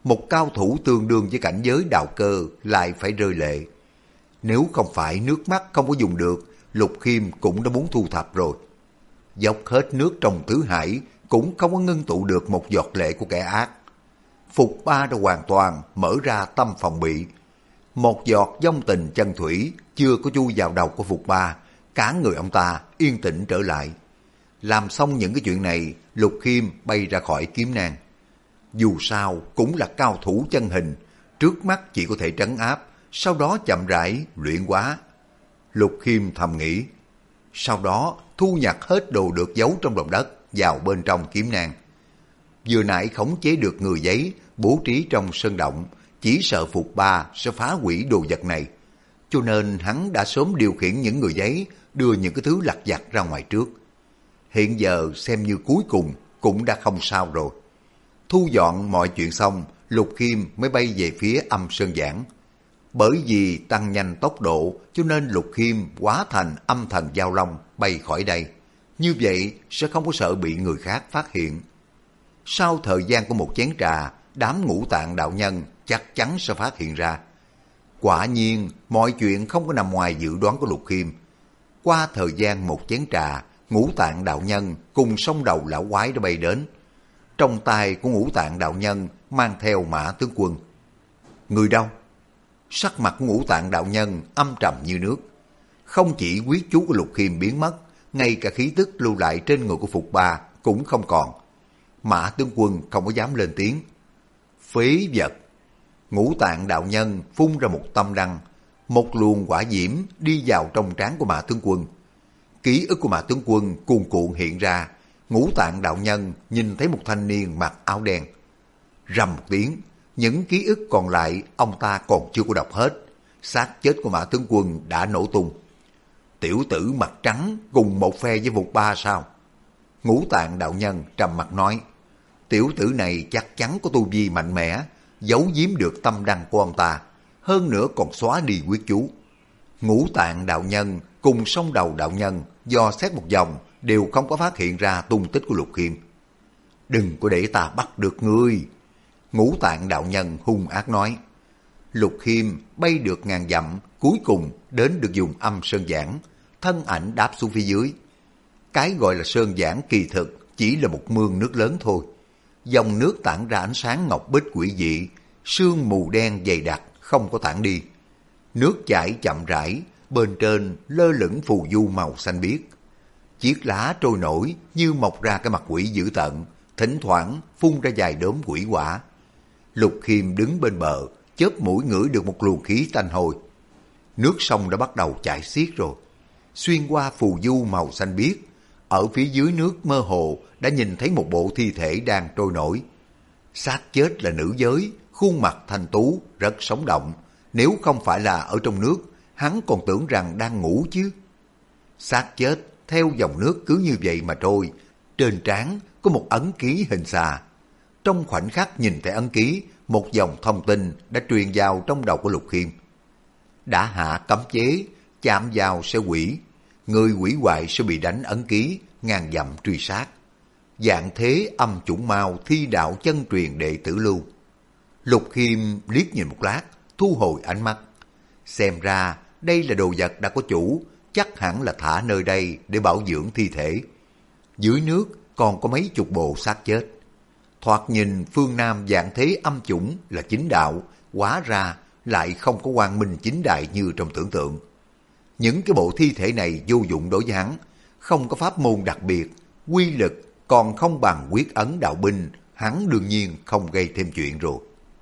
một cao thủ tương đương với cảnh giới đạo cơ lại phải rơi lệ. Nếu không phải nước mắt không có dùng được, Lục Khiêm cũng đã muốn thu thập rồi. Dốc hết nước trong tứ hải cũng không có ngưng tụ được một giọt lệ của kẻ ác. Phục Ba đã hoàn toàn mở ra tâm phòng bị. Một giọt vong tình chân thủy chưa có chui vào đầu của Phục Ba, cả người ông ta yên tĩnh trở lại. Làm xong những cái chuyện này, Lục Khiêm bay ra khỏi kiếm nang. Dù sao cũng là cao thủ chân hình, trước mắt chỉ có thể trấn áp, sau đó chậm rãi luyện hóa. Lục Khiêm thầm nghĩ, sau đó thu nhặt hết đồ được giấu trong lòng đất vào bên trong kiếm nang. Vừa nãy khống chế được người giấy bố trí trong sơn động, chỉ sợ Phục Ba sẽ phá hủy đồ vật này, cho nên hắn đã sớm điều khiển những người giấy đưa những cái thứ lặt vặt ra ngoài trước. Hiện giờ xem như cuối cùng cũng đã không sao rồi. Thu dọn mọi chuyện xong, Lục Khiêm mới bay về phía Âm Sơn Giảng. Bởi vì tăng nhanh tốc độ cho nên Lục Khiêm hóa thành âm thần giao long bay khỏi đây. Như vậy sẽ không có sợ bị người khác phát hiện. Sau thời gian của một chén trà, đám Ngũ Tạng đạo nhân chắc chắn sẽ phát hiện ra. Quả nhiên mọi chuyện không có nằm ngoài dự đoán của Lục Khiêm. Qua thời gian một chén trà, Ngũ Tạng đạo nhân cùng song đầu lão quái đã bay đến. Trong tay của Ngũ Tạng đạo nhân mang theo Mã tướng quân. Người đâu? Sắc mặt của Ngũ Tạng đạo nhân âm trầm như nước. Không chỉ quyết chú của Lục Khiêm biến mất, ngay cả khí tức lưu lại trên người của Phục Ba cũng không còn. Mã tướng quân không có dám lên tiếng. Phế vật! Ngũ Tạng đạo nhân phun ra một tâm đăng, một luồng hỏa diễm đi vào trong trán của Mã tướng quân. Ký ức của Mã tướng quân cuồn cuộn hiện ra. Ngũ Tạng đạo nhân nhìn thấy một thanh niên mặc áo đen. Rầm một tiếng, những ký ức còn lại ông ta còn chưa có đọc hết. Xác chết của Mã tướng quân đã nổ tung. Tiểu tử mặt trắng cùng một phe với Phục Ba sao? Ngũ Tạng đạo nhân trầm mặt nói, tiểu tử này chắc chắn có tu vi mạnh mẽ, giấu giếm được tâm đăng của ông ta, hơn nữa còn xóa đi quyết chú. Ngũ Tạng đạo nhân cùng song đầu đạo nhân do xét một vòng đều không có phát hiện ra tung tích của Lục Khiêm. Đừng có để ta bắt được ngươi! Ngũ Tạng đạo nhân hung ác nói. Lục Khiêm bay được ngàn dặm, cuối cùng đến được vùng Âm Sơn Giảng, thân ảnh đáp xuống phía dưới. Cái gọi là Sơn Giảng kỳ thực chỉ là một mương nước lớn thôi. Dòng nước tản ra ánh sáng ngọc bích quỷ dị, sương mù đen dày đặc không có tản đi. Nước chảy chậm rãi, bên trên lơ lửng phù du màu xanh biếc. Chiếc lá trôi nổi như mọc ra cái mặt quỷ dữ tợn, thỉnh thoảng phun ra vài đốm quỷ quả. Lục Khiêm đứng bên bờ, chớp mũi ngửi được một luồng khí tanh hôi. Nước sông đã bắt đầu chảy xiết rồi. Xuyên qua phù du màu xanh biếc, ở phía dưới nước mơ hồ đã nhìn thấy một bộ thi thể đang trôi nổi. Xác chết là nữ giới, khuôn mặt thanh tú, rất sống động. Nếu không phải là ở trong nước, hắn còn tưởng rằng đang ngủ chứ. Xác chết theo dòng nước cứ như vậy mà trôi, trên trán có một ấn ký hình xà. Trong khoảnh khắc nhìn thấy ấn ký, một dòng thông tin đã truyền vào trong đầu của Lục Khiêm. Đã hạ cấm chế, chạm vào sẽ quỷ, người quỷ hoại sẽ bị đánh ấn ký, ngàn dặm truy sát. Dạng thế âm chủng mao thi đạo chân truyền đệ tử lưu. Lục Khiêm liếc nhìn một lát, thu hồi ánh mắt. Xem ra đây là đồ vật đã có chủ, chắc hẳn là thả nơi đây để bảo dưỡng thi thể. Dưới nước còn có mấy chục bộ xác chết. Thoạt nhìn phương Nam dạng thế âm chủng là chính đạo, hóa ra lại không có quang minh chính đại như trong tưởng tượng. Những cái bộ thi thể này vô dụng đối với hắn, không có pháp môn đặc biệt, quy lực còn không bằng quyết ấn đạo binh, hắn đương nhiên không gây thêm chuyện rồi.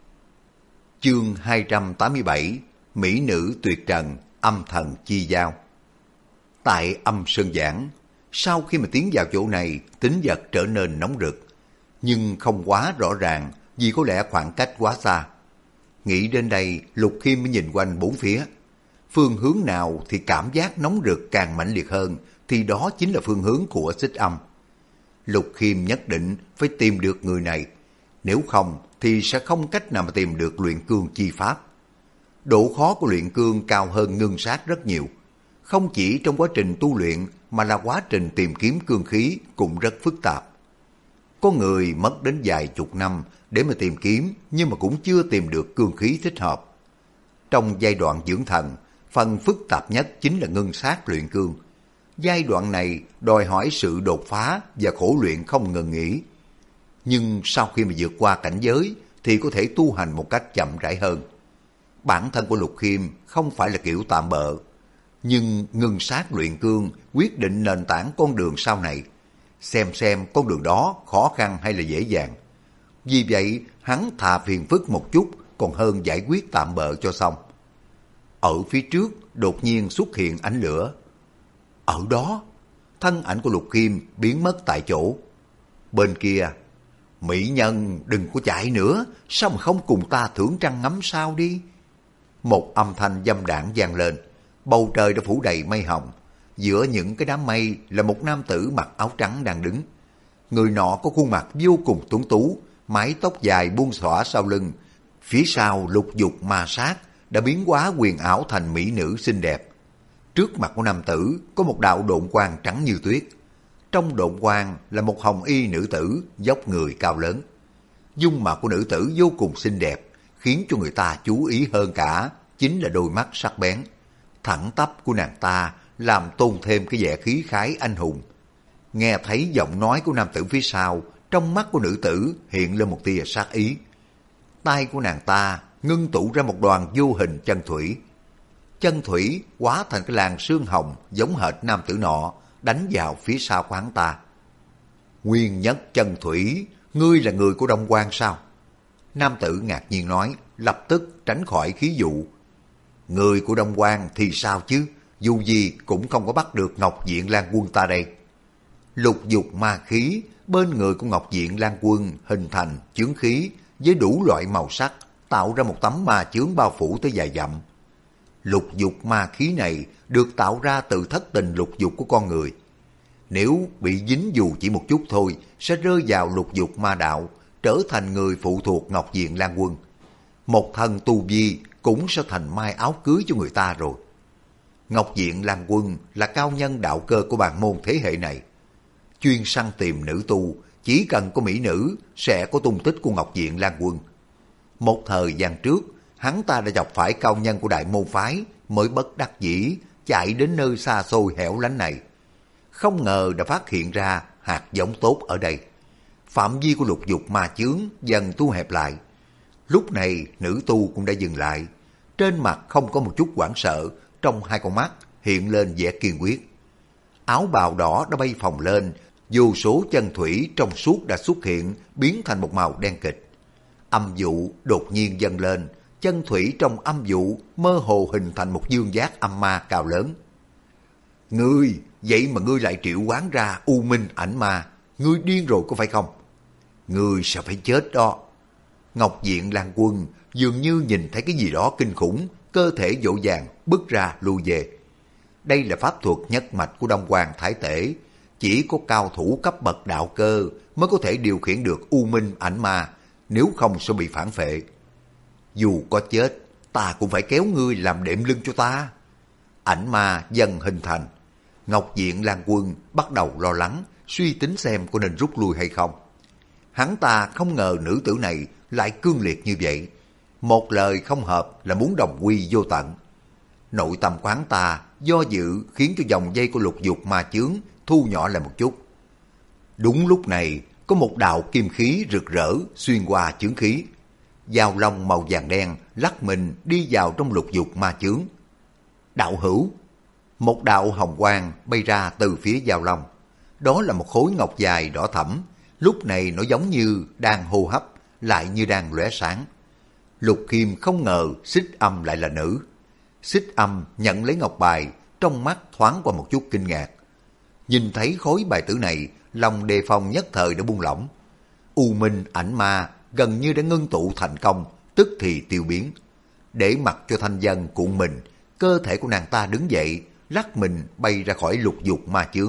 Chương 287, Mỹ nữ tuyệt trần, âm thần chi giao. Tại Âm Sơn Giảng, sau khi mà tiến vào chỗ này, tính vật trở nên nóng rực, nhưng không quá rõ ràng vì có lẽ khoảng cách quá xa. Nghĩ đến đây, Lục Khiêm mới nhìn quanh bốn phía. Phương hướng nào thì cảm giác nóng rực càng mãnh liệt hơn, thì đó chính là phương hướng của Xích Âm. Lục Khiêm nhất định phải tìm được người này, nếu không thì sẽ không cách nào mà tìm được luyện cương chi pháp. Độ khó của luyện cương cao hơn ngưng sát rất nhiều. Không chỉ trong quá trình tu luyện mà là quá trình tìm kiếm cương khí cũng rất phức tạp. Có người mất đến vài chục năm để mà tìm kiếm, nhưng mà cũng chưa tìm được cương khí thích hợp. Trong giai đoạn dưỡng thần, phần phức tạp nhất chính là ngưng sát luyện cương. Giai đoạn này đòi hỏi sự đột phá và khổ luyện không ngừng nghỉ. Nhưng sau khi mà vượt qua cảnh giới thì có thể tu hành một cách chậm rãi hơn. Bản thân của Lục Khiêm không phải là kiểu tạm bợ, nhưng ngưng sát luyện cương quyết định nền tảng con đường sau này. Xem con đường đó khó khăn hay là dễ dàng. Vì vậy hắn thà phiền phức một chút còn hơn giải quyết tạm bợ cho xong. Ở phía trước đột nhiên xuất hiện ánh lửa. Ở đó, thân ảnh của Lục Khiêm biến mất tại chỗ. Bên kia, mỹ nhân đừng có chạy nữa, sao mà không cùng ta thưởng trăng ngắm sao đi. Một âm thanh dâm đãng vang lên, bầu trời đã phủ đầy mây hồng. Giữa những cái đám mây là một nam tử mặc áo trắng đang đứng. Người nọ có khuôn mặt vô cùng tuấn tú, mái tóc dài buông xõa sau lưng. Phía sau lục dục ma sát đã biến hóa quyền ảo thành mỹ nữ xinh đẹp. Trước mặt của nam tử có một đạo độn quang trắng như tuyết. Trong độn quang là một hồng y nữ tử dốc người cao lớn. Dung mạo của nữ tử vô cùng xinh đẹp, khiến cho người ta chú ý hơn cả chính là đôi mắt sắc bén. Thẳng tắp của nàng ta làm tôn thêm cái vẻ khí khái anh hùng. Nghe thấy giọng nói của nam tử phía sau, trong mắt của nữ tử hiện lên một tia sát ý. Tay của nàng ta ngưng tụ ra một đoàn vô hình chân thủy. Chân thủy hóa thành cái làn sương hồng giống hệt nam tử nọ, đánh vào phía sau của hắn ta. Nguyên nhất chân thủy, ngươi là người của Đông Quan sao? Nam tử ngạc nhiên nói, lập tức tránh khỏi khí dụ. Người của Đông Quan thì sao chứ, dù gì cũng không có bắt được Ngọc Diện Lan Quân ta đây. Lục dục ma khí, bên người của Ngọc Diện Lan Quân hình thành chướng khí với đủ loại màu sắc, tạo ra một tấm ma chướng bao phủ tới vài dặm. Lục dục ma khí này được tạo ra từ thất tình lục dục của con người. Nếu bị dính dù chỉ một chút thôi, sẽ rơi vào lục dục ma đạo, trở thành người phụ thuộc Ngọc Diện Lan Quân. Một thân tu vi cũng sẽ thành mai áo cưới cho người ta rồi. Ngọc Diện Lan Quân là cao nhân đạo cơ của bàn môn thế hệ này. Chuyên săn tìm nữ tu, chỉ cần có mỹ nữ sẽ có tung tích của Ngọc Diện Lan Quân. Một thời gian trước, hắn ta đã gặp phải cao nhân của đại môn phái, mới bất đắc dĩ chạy đến nơi xa xôi hẻo lánh này. Không ngờ đã phát hiện ra hạt giống tốt ở đây. Phạm vi của lục dục ma chướng dần thu hẹp lại. Lúc này nữ tu cũng đã dừng lại. Trên mặt không có một chút hoảng sợ, trong hai con mắt hiện lên vẻ kiên quyết. Áo bào đỏ đã bay phồng lên, vô số chân thủy trong suốt đã xuất hiện, biến thành một màu đen kịch. Âm vụ đột nhiên dâng lên, chân thủy trong âm vụ mơ hồ hình thành một dương giác âm ma cao lớn. Ngươi, vậy mà ngươi lại triệu hoán ra U Minh ảnh ma, ngươi điên rồi có phải không? Ngươi sẽ phải chết đó. Ngọc Diện Lan Quân dường như nhìn thấy cái gì đó kinh khủng, cơ thể dỗ dàng bước ra lui về. Đây là pháp thuật nhất mạch của Đông Hoàng Thái Tể, chỉ có cao thủ cấp bậc đạo cơ mới có thể điều khiển được U Minh ảnh ma, nếu không sẽ bị phản phệ. Dù có chết, ta cũng phải kéo ngươi làm đệm lưng cho ta. Ảnh ma dần hình thành. Ngọc Diện Lan Quân bắt đầu lo lắng, suy tính xem có nên rút lui hay không. Hắn ta không ngờ nữ tử này lại cương liệt như vậy. Một lời không hợp là muốn đồng quy vô tận. Nội tâm của hắn ta do dự khiến cho dòng dây của lục dục ma chướng thu nhỏ lại một chút. Đúng lúc này, có một đạo kim khí rực rỡ xuyên qua chướng khí. Dao long màu vàng đen lắc mình đi vào trong lục dục ma chướng. Đạo hữu, một đạo hồng quang bay ra từ phía dao long. Đó là một khối ngọc dài đỏ thẫm, lúc này nó giống như đang hô hấp, lại như đang lóe sáng. Lục Khiêm không ngờ Xích Âm lại là nữ. Xích Âm nhận lấy ngọc bài, trong mắt thoáng qua một chút kinh ngạc. Nhìn thấy khối bài tử này, lòng đề phòng nhất thời đã buông lỏng. U Minh ảnh ma gần như đã ngưng tụ thành công, tức thì tiêu biến. Để mặc cho thanh dân cuộn mình, cơ thể của nàng ta đứng dậy, lắc mình bay ra khỏi lục dục ma chướng.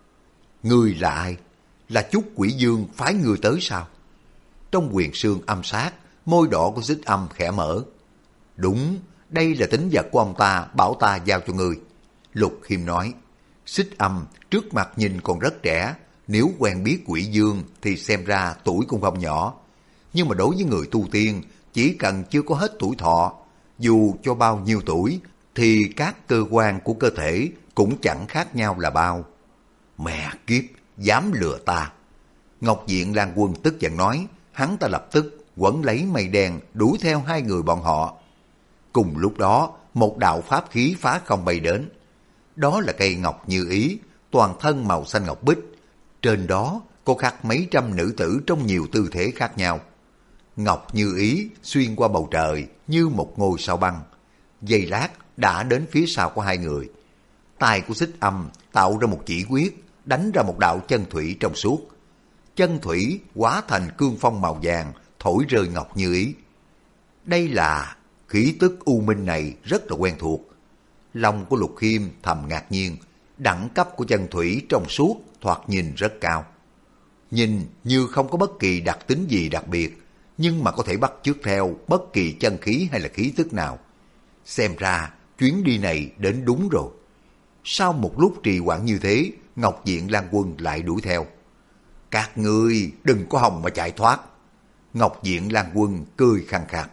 Ngươi là ai? Là Chúc Quỷ Dương phái ngươi tới sao? Trong quyền sương âm sát, môi đỏ của Xích Âm khẽ mở. Đúng, đây là tính vật của ông ta, bảo ta giao cho ngươi. Lục Khiêm nói. Xích Âm trước mặt nhìn còn rất trẻ, Nếu quen biết quỷ dương thì xem ra tuổi cũng không nhỏ. Nhưng mà đối với người tu tiên, chỉ cần chưa có hết tuổi thọ, dù cho bao nhiêu tuổi, thì các cơ quan của cơ thể cũng chẳng khác nhau là bao. Mẹ kiếp, dám lừa ta. Ngọc Diện Lan Quân tức giận nói, hắn ta lập tức quấn lấy mây đen đuổi theo hai người bọn họ. Cùng lúc đó, một đạo pháp khí phá không bay đến. Đó là cây ngọc như ý, toàn thân màu xanh ngọc bích. Trên đó có khắc mấy trăm nữ tử trong nhiều tư thế khác nhau. Ngọc như ý xuyên qua bầu trời như một ngôi sao băng. Giây lát đã đến phía sau của hai người. Tay của Xích Âm tạo ra một chỉ quyết, đánh ra một đạo chân thủy trong suốt. Chân thủy hóa thành cương phong màu vàng, thổi rơi Ngọc như ý. Đây là khí tức u minh này rất là quen thuộc. Lòng của Lục Khiêm thầm ngạc nhiên, đẳng cấp của chân thủy trong suốt thoạt nhìn rất cao. Nhìn như không có bất kỳ đặc tính gì đặc biệt, nhưng mà có thể bắt chước theo bất kỳ chân khí hay là khí tức nào. Xem ra chuyến đi này đến đúng rồi. Sau một lúc trì hoãn như thế, Ngọc Diện Lan Quân lại đuổi theo. Các ngươi đừng có hòng mà chạy thoát. Ngọc Diện Lan Quân cười khàn khàn.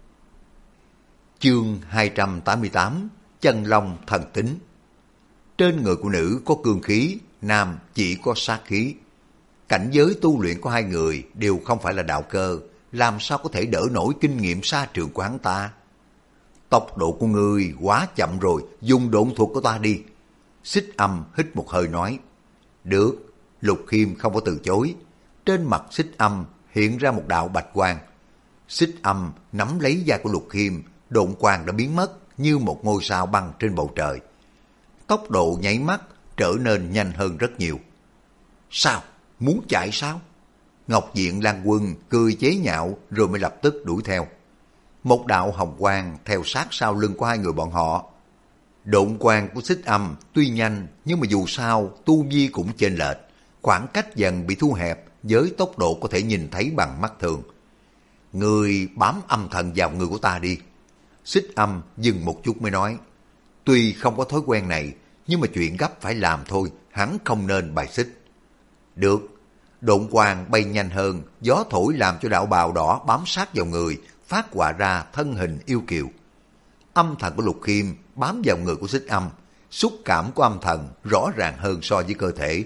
Chương 288, Chân Long Thần Tính. Trên người của nữ có cương khí, nam chỉ có sát khí. Cảnh giới tu luyện của hai người đều không phải là đạo cơ, làm sao có thể đỡ nổi kinh nghiệm xa trường của hắn ta. Tốc độ của ngươi quá chậm rồi, dùng độn thuật của ta đi. Xích Âm hít một hơi nói. Được, Lục Khiêm không có từ chối. Trên mặt Xích Âm hiện ra một đạo bạch quang. Xích Âm nắm lấy da của Lục Khiêm, độn quang đã biến mất như một ngôi sao băng trên bầu trời. Tốc độ nháy mắt trở nên nhanh hơn rất nhiều. Sao? Muốn chạy sao? Ngọc Diện Lan Quân cười chế nhạo rồi mới lập tức đuổi theo. Một đạo hồng quang theo sát sau lưng của hai người bọn họ. Độn quang của Xích Âm tuy nhanh nhưng mà dù sao tu vi cũng chênh lệch, khoảng cách dần bị thu hẹp với tốc độ có thể nhìn thấy bằng mắt thường. Người bám âm thần vào người của ta đi. Xích Âm dừng một chút mới nói. Tuy không có thói quen này, nhưng mà chuyện gấp phải làm thôi, hắn không nên bài xích. Được. Độn quang bay nhanh hơn, gió thổi làm cho đạo bào đỏ bám sát vào người, phát họa ra thân hình yêu kiều. Âm thần của Lục Khiêm bám vào người của Xích Âm, xúc cảm của âm thần rõ ràng hơn so với cơ thể.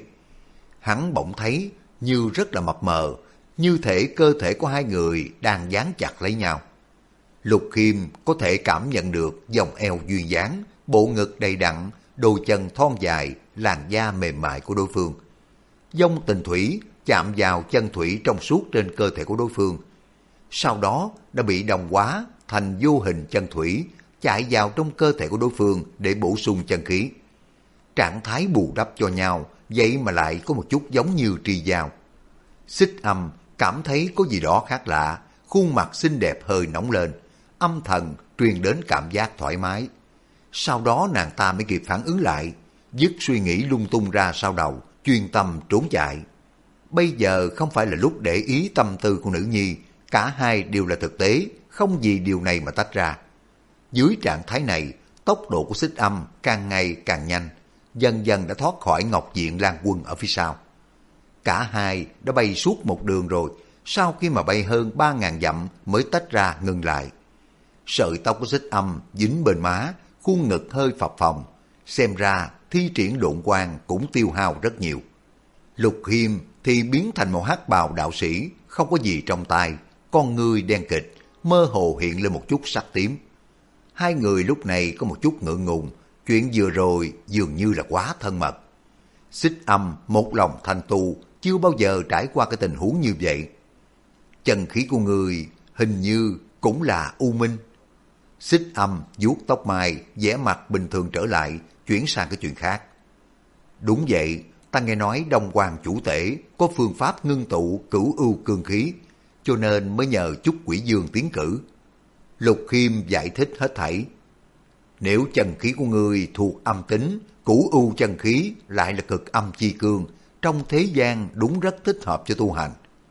Hắn bỗng thấy như rất là mập mờ, như thể cơ thể của hai người đang dán chặt lấy nhau. Lục Khiêm có thể cảm nhận được vòng eo duyên dáng, bộ ngực đầy đặn, đôi chân thon dài, làn da mềm mại của đối phương. Dông Tình Thủy chạm vào chân thủy trong suốt trên cơ thể của đối phương. Sau đó đã bị đồng hóa thành vô hình chân thủy, chạy vào trong cơ thể của đối phương để bổ sung chân khí. Trạng thái bù đắp cho nhau, vậy mà lại có một chút giống như tri giao. Xích Âm cảm thấy có gì đó khác lạ, khuôn mặt xinh đẹp hơi nóng lên, âm thần truyền đến cảm giác thoải mái. Sau đó nàng ta mới kịp phản ứng lại, dứt suy nghĩ lung tung ra sau đầu, chuyên tâm trốn chạy. Bây giờ không phải là lúc để ý tâm tư của nữ nhi, cả hai đều là thực tế, không vì điều này mà tách ra. Dưới trạng thái này, tốc độ của Xích Âm càng ngày càng nhanh, dần dần đã thoát khỏi Ngọc Diện Lan Quân ở phía sau. Cả hai đã bay suốt một đường rồi, sau khi mà bay hơn 3.000 dặm mới tách ra ngừng lại. Sợi tóc của Xích Âm dính bên má, khuôn ngực hơi phập phồng, xem ra thi triển độn quang cũng tiêu hao rất nhiều. Lục Khiêm thì biến thành một hắc bào đạo sĩ, không có gì trong tay, con ngươi đen kịch, mơ hồ hiện lên một chút sắc tím. Hai người lúc này có một chút ngượng ngùng, chuyện vừa rồi dường như là quá thân mật. Xích Âm một lòng thanh tu, chưa bao giờ trải qua cái tình huống như vậy. Chân khí của người hình như cũng là u minh. Xích Âm vuốt tóc mai, vẻ mặt bình thường trở lại, chuyển sang cái chuyện khác. Đúng vậy, ta nghe nói Đông Hoàng chủ tể có phương pháp ngưng tụ cửu ưu cương khí, cho nên mới nhờ chút quỷ dương tiến cử. Lục Khiêm giải thích hết thảy. Nếu chân khí của ngươi thuộc âm tính, cửu ưu chân khí lại là cực âm chi cương, trong thế gian đúng rất thích hợp cho tu hành.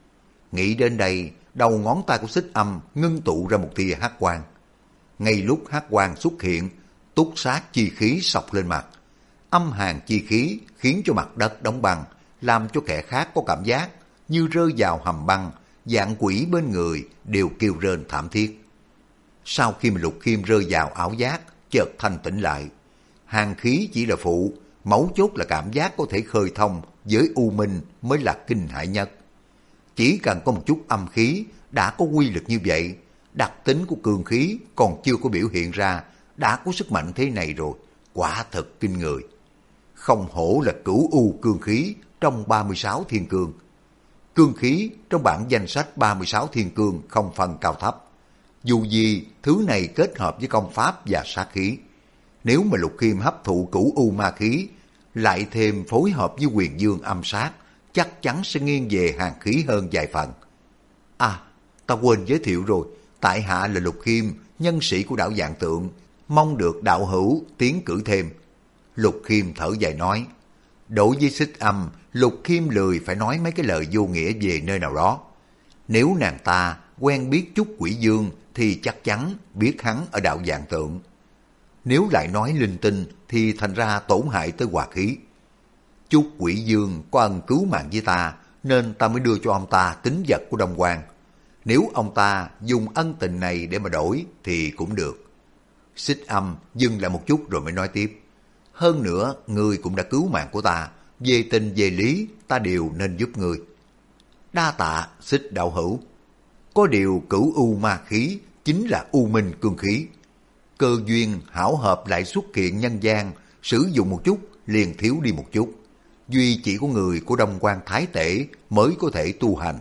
Nghĩ đến đây, đầu ngón tay của Xích Âm ngưng tụ ra một tia hắc quang. Ngay lúc hắc quang xuất hiện, túc sát chi khí sộc lên mặt. Âm hàn chi khí khiến cho mặt đất đóng băng, làm cho kẻ khác có cảm giác như rơi vào hầm băng, vạn quỷ bên người đều kêu rên thảm thiết. Sau khi mà Lục Khiêm rơi vào ảo giác, chợt thanh tỉnh lại. Hàn khí chỉ là phụ, mấu chốt là cảm giác có thể khơi thông với u minh mới là kinh hãi nhất. Chỉ cần có một chút âm khí đã có quy lực như vậy, đặc tính của cương khí còn chưa có biểu hiện ra, đã có sức mạnh thế này rồi, quả thật kinh người. Không hổ là cửu u cương khí trong 36 thiên cương. Cương khí trong bảng danh sách 36 thiên cương không phân cao thấp. Dù gì, thứ này kết hợp với công pháp và sát khí. Nếu mà Lục Khiêm hấp thụ cửu u ma khí, lại thêm phối hợp với Quyền Dương âm sát, chắc chắn sẽ nghiêng về hàn khí hơn vài phần. À, ta quên giới thiệu rồi, tại hạ là Lục Khiêm, nhân sĩ của đảo Vạn Tượng, mong được đạo hữu tiến cử thêm. Lục Khiêm thở dài nói, đối với Xích Âm, Lục Khiêm lười phải nói mấy cái lời vô nghĩa về nơi nào đó. Nếu nàng ta quen biết chút Quỷ Dương thì chắc chắn biết hắn ở đạo Vạn Tượng. Nếu lại nói linh tinh thì thành ra tổn hại tới hòa khí. Chút Quỷ Dương có ân cứu mạng với ta, nên ta mới đưa cho ông ta tín vật của Đông Quan. Nếu ông ta dùng ân tình này để mà đổi thì cũng được. Xích Âm dừng lại một chút rồi mới nói tiếp. Hơn nữa, ngươi cũng đã cứu mạng của ta, về tình về lý ta đều nên giúp ngươi. Đa tạ Xích đạo hữu. Có điều cửu u ma khí chính là u minh cương khí. Cơ duyên hảo hợp lại xuất hiện nhân gian, sử dụng một chút liền thiếu đi một chút. Duy chỉ có người của Đông Quan Thái Tể mới có thể tu hành.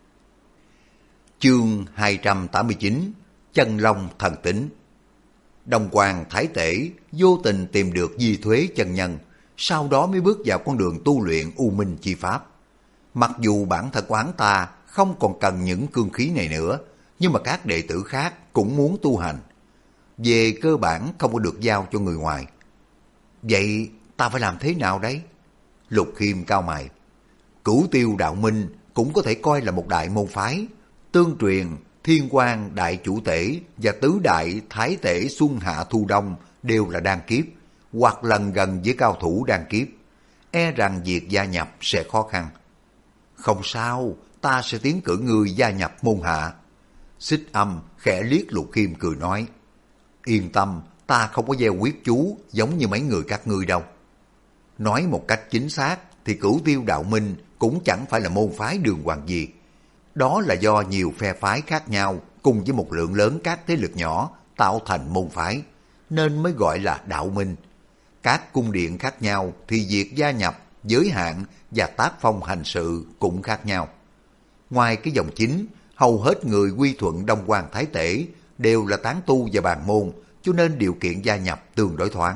Chương 289 Chân Long Thần Tính. Đông Quan Thái Tể vô tình tìm được Di Thuế chân nhân, sau đó mới bước vào con đường tu luyện u minh chi pháp. Mặc dù bản thân của hắn ta không còn cần những cương khí này nữa, nhưng mà các đệ tử khác cũng muốn tu hành. Về cơ bản không có được giao cho người ngoài. Vậy ta phải làm thế nào đấy? Lục Khiêm cau mày. Cửu Tiêu đạo minh cũng có thể coi là một đại môn phái. Tương truyền Thiên Quang đại chủ tể và tứ đại thái tể Xuân Hạ Thu Đông đều là đan kiếp, hoặc lần gần với cao thủ đan kiếp. E rằng việc gia nhập sẽ khó khăn. Không sao, ta sẽ tiến cử người gia nhập môn hạ. Xích Âm khẽ liếc Lục Khiêm cười nói. Yên tâm, ta không có gieo quyết chú giống như mấy người các ngươi đâu. Nói một cách chính xác thì Cửu Tiêu đạo minh cũng chẳng phải là môn phái đường hoàng gì. Đó là do nhiều phe phái khác nhau cùng với một lượng lớn các thế lực nhỏ tạo thành môn phái, nên mới gọi là đạo minh. Các cung điện khác nhau thì việc gia nhập, giới hạn và tác phong hành sự cũng khác nhau. Ngoài cái dòng chính, hầu hết người quy thuận Đông Quan Thái Tể đều là tán tu và bàn môn, cho nên điều kiện gia nhập tương đối thoáng.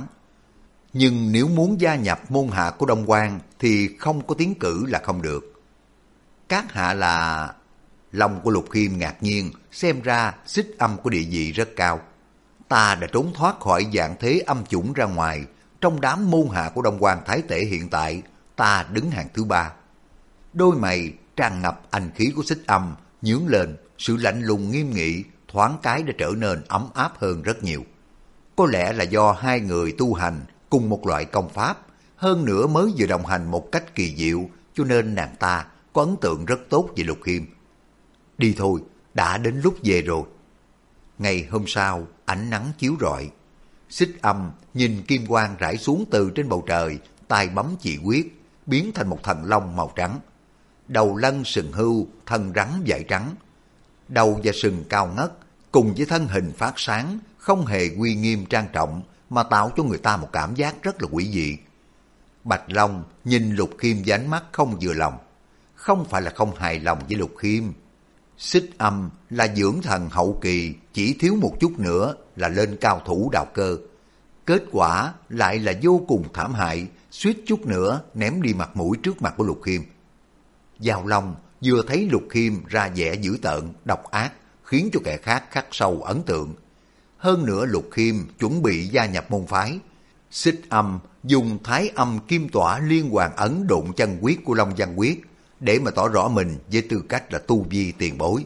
Nhưng nếu muốn gia nhập môn hạ của Đông Quan thì không có tiến cử là không được. Các hạ là... Lòng của Lục Khiêm ngạc nhiên, xem ra Xích Âm của địa vị rất cao. Ta đã trốn thoát khỏi dạng thế âm chủng ra ngoài, trong đám môn hạ của Đông Quan Thái Tể hiện tại, ta đứng hàng thứ 3. Đôi mày tràn ngập anh khí của Xích Âm nhướng lên, sự lạnh lùng nghiêm nghị thoáng cái đã trở nên ấm áp hơn rất nhiều. Có lẽ là do hai người tu hành cùng một loại công pháp, hơn nữa mới vừa đồng hành một cách kỳ diệu, cho nên nàng ta có ấn tượng rất tốt về Lục Khiêm. Đi thôi, đã đến lúc về rồi. Ngày hôm sau, ánh nắng chiếu rọi. Xích Âm nhìn kim quang rải xuống từ trên bầu trời, tay bấm chỉ quyết, biến thành một thần long màu trắng. Đầu lân sừng hưu, thân rắn vảy trắng. Đầu và sừng cao ngất, cùng với thân hình phát sáng, không hề uy nghiêm trang trọng, mà tạo cho người ta một cảm giác rất là quỷ dị. Bạch Long nhìn Lục Khiêm với ánh mắt không vừa lòng. Không phải là không hài lòng với Lục Khiêm. Xích Âm là dưỡng thần hậu kỳ, chỉ thiếu một chút nữa là lên cao thủ đạo cơ. Kết quả lại là vô cùng thảm hại, suýt chút nữa ném đi mặt mũi trước mặt của Lục Khiêm. Giao Long vừa thấy Lục Khiêm ra vẻ dữ tợn, độc ác, khiến cho kẻ khác khắc sâu ấn tượng. Hơn nữa Lục Khiêm chuẩn bị gia nhập môn phái. Xích Âm dùng Thái Âm Kim Tỏa Liên Hoàn Ấn độn chân quyết của Long Văn Quyết để mà tỏ rõ mình với tư cách là tu vi tiền bối.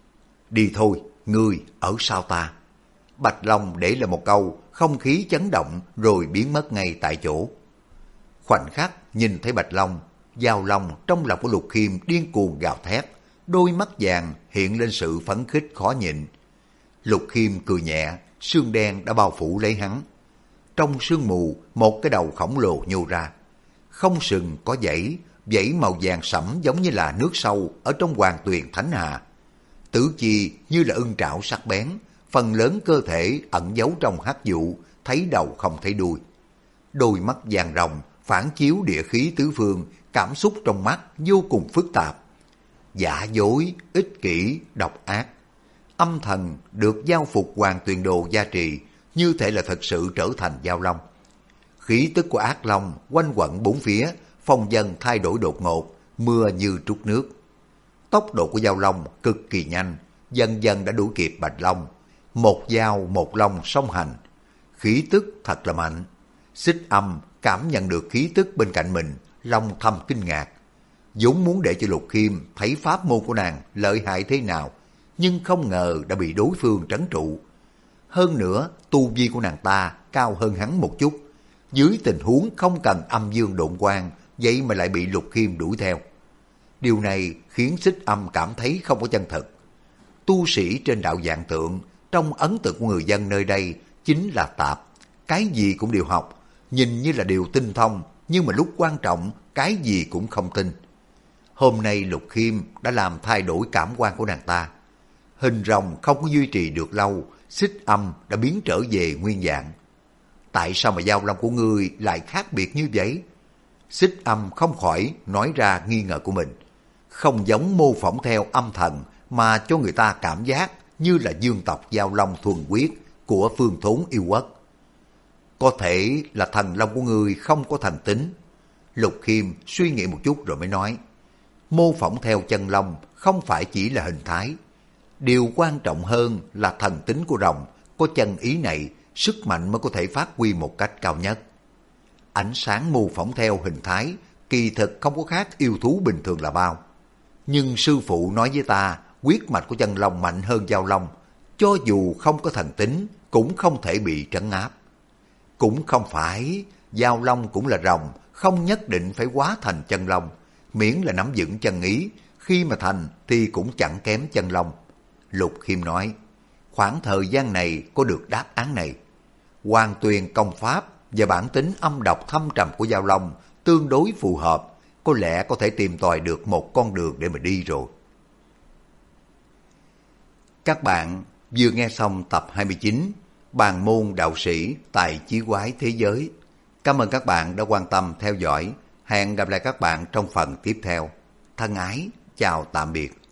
Đi thôi, ngươi ở sau ta. Bạch Long để lại một câu, không khí chấn động rồi biến mất ngay tại chỗ. Khoảnh khắc nhìn thấy Bạch Long, Giao long trong lòng của Lục Khiêm điên cuồng gào thét, đôi mắt vàng hiện lên sự phấn khích khó nhịn. Lục Khiêm cười nhẹ, sương đen đã bao phủ lấy hắn. Trong sương mù, một cái đầu khổng lồ nhô ra. Không sừng có dãy, dãy màu vàng sẫm giống như là nước sâu ở trong hoàng tuyền thánh hà. Tứ chi như là ưng trảo sắc bén, phần lớn cơ thể ẩn giấu trong hắc vụ, thấy đầu không thấy đuôi. Đôi mắt vàng ròng phản chiếu địa khí tứ phương, cảm xúc trong mắt vô cùng phức tạp. Giả dối, ích kỷ, độc ác. Âm thần được giao phục hoàng tuyền đồ gia trì, như thể là thật sự trở thành giao long. Khí tức của ác long quanh quẩn bốn phía, phong vân thay đổi đột ngột, mưa như trút nước. Tốc độ của giao long cực kỳ nhanh, dần dần đã đuổi kịp bạch long. Một dao một long song hành, khí tức thật là mạnh. Xích Âm cảm nhận được khí tức bên cạnh mình, lòng thầm kinh ngạc. vốn muốn để cho Lục Khiêm thấy pháp môn của nàng lợi hại thế nào, nhưng không ngờ đã bị đối phương trấn trụ. Hơn nữa, tu vi của nàng ta cao hơn hắn một chút. Dưới tình huống không cần âm dương độn quang, vậy mà lại bị Lục Khiêm đuổi theo. Điều này khiến Xích Âm cảm thấy không có chân thực. Tu sĩ trên đạo Vạn Tượng, trong ấn tượng của người dân nơi đây chính là tạp, cái gì cũng đều học, nhìn như là điều tinh thông, nhưng mà lúc quan trọng cái gì cũng không tin. Hôm nay Lục Khiêm đã làm thay đổi cảm quan của nàng ta. Hình rồng không có duy trì được lâu, Xích Âm đã biến trở về nguyên dạng. Tại sao mà giao long của ngươi lại khác biệt như vậy? Xích Âm không khỏi nói ra nghi ngờ của mình. Không giống mô phỏng theo âm thần, mà cho người ta cảm giác như là dương tộc giao long thuần huyết của phương thốn yêu quốc. Có thể là thần long của ngươi không có thành tính. Lục Khiêm suy nghĩ một chút rồi mới nói, mô phỏng theo chân long không phải chỉ là hình thái. Điều quan trọng hơn là thần tính của rồng, có chân ý này, sức mạnh mới có thể phát huy một cách cao nhất. Ánh sáng mô phỏng theo hình thái, kỳ thực không có khác yêu thú bình thường là bao. Nhưng sư phụ nói với ta, huyết mạch của chân long mạnh hơn giao long, cho dù không có thần tính, cũng không thể bị trấn áp. Cũng không phải, giao long cũng là rồng, không nhất định phải hóa thành chân long, miễn là nắm vững chân ý, khi mà thành thì cũng chẳng kém chân long. Lục Khiêm nói, khoảng thời gian này có được đáp án này. Hoàng tuyền công pháp và bản tính âm độc thâm trầm của giao long tương đối phù hợp, có lẽ có thể tìm tòi được một con đường để mà đi rồi. Các bạn vừa nghe xong tập 29 Bàn môn đạo sĩ tài chí quái thế giới. Cảm ơn các bạn đã quan tâm theo dõi. Hẹn gặp lại các bạn trong phần tiếp theo. Thân ái, chào tạm biệt.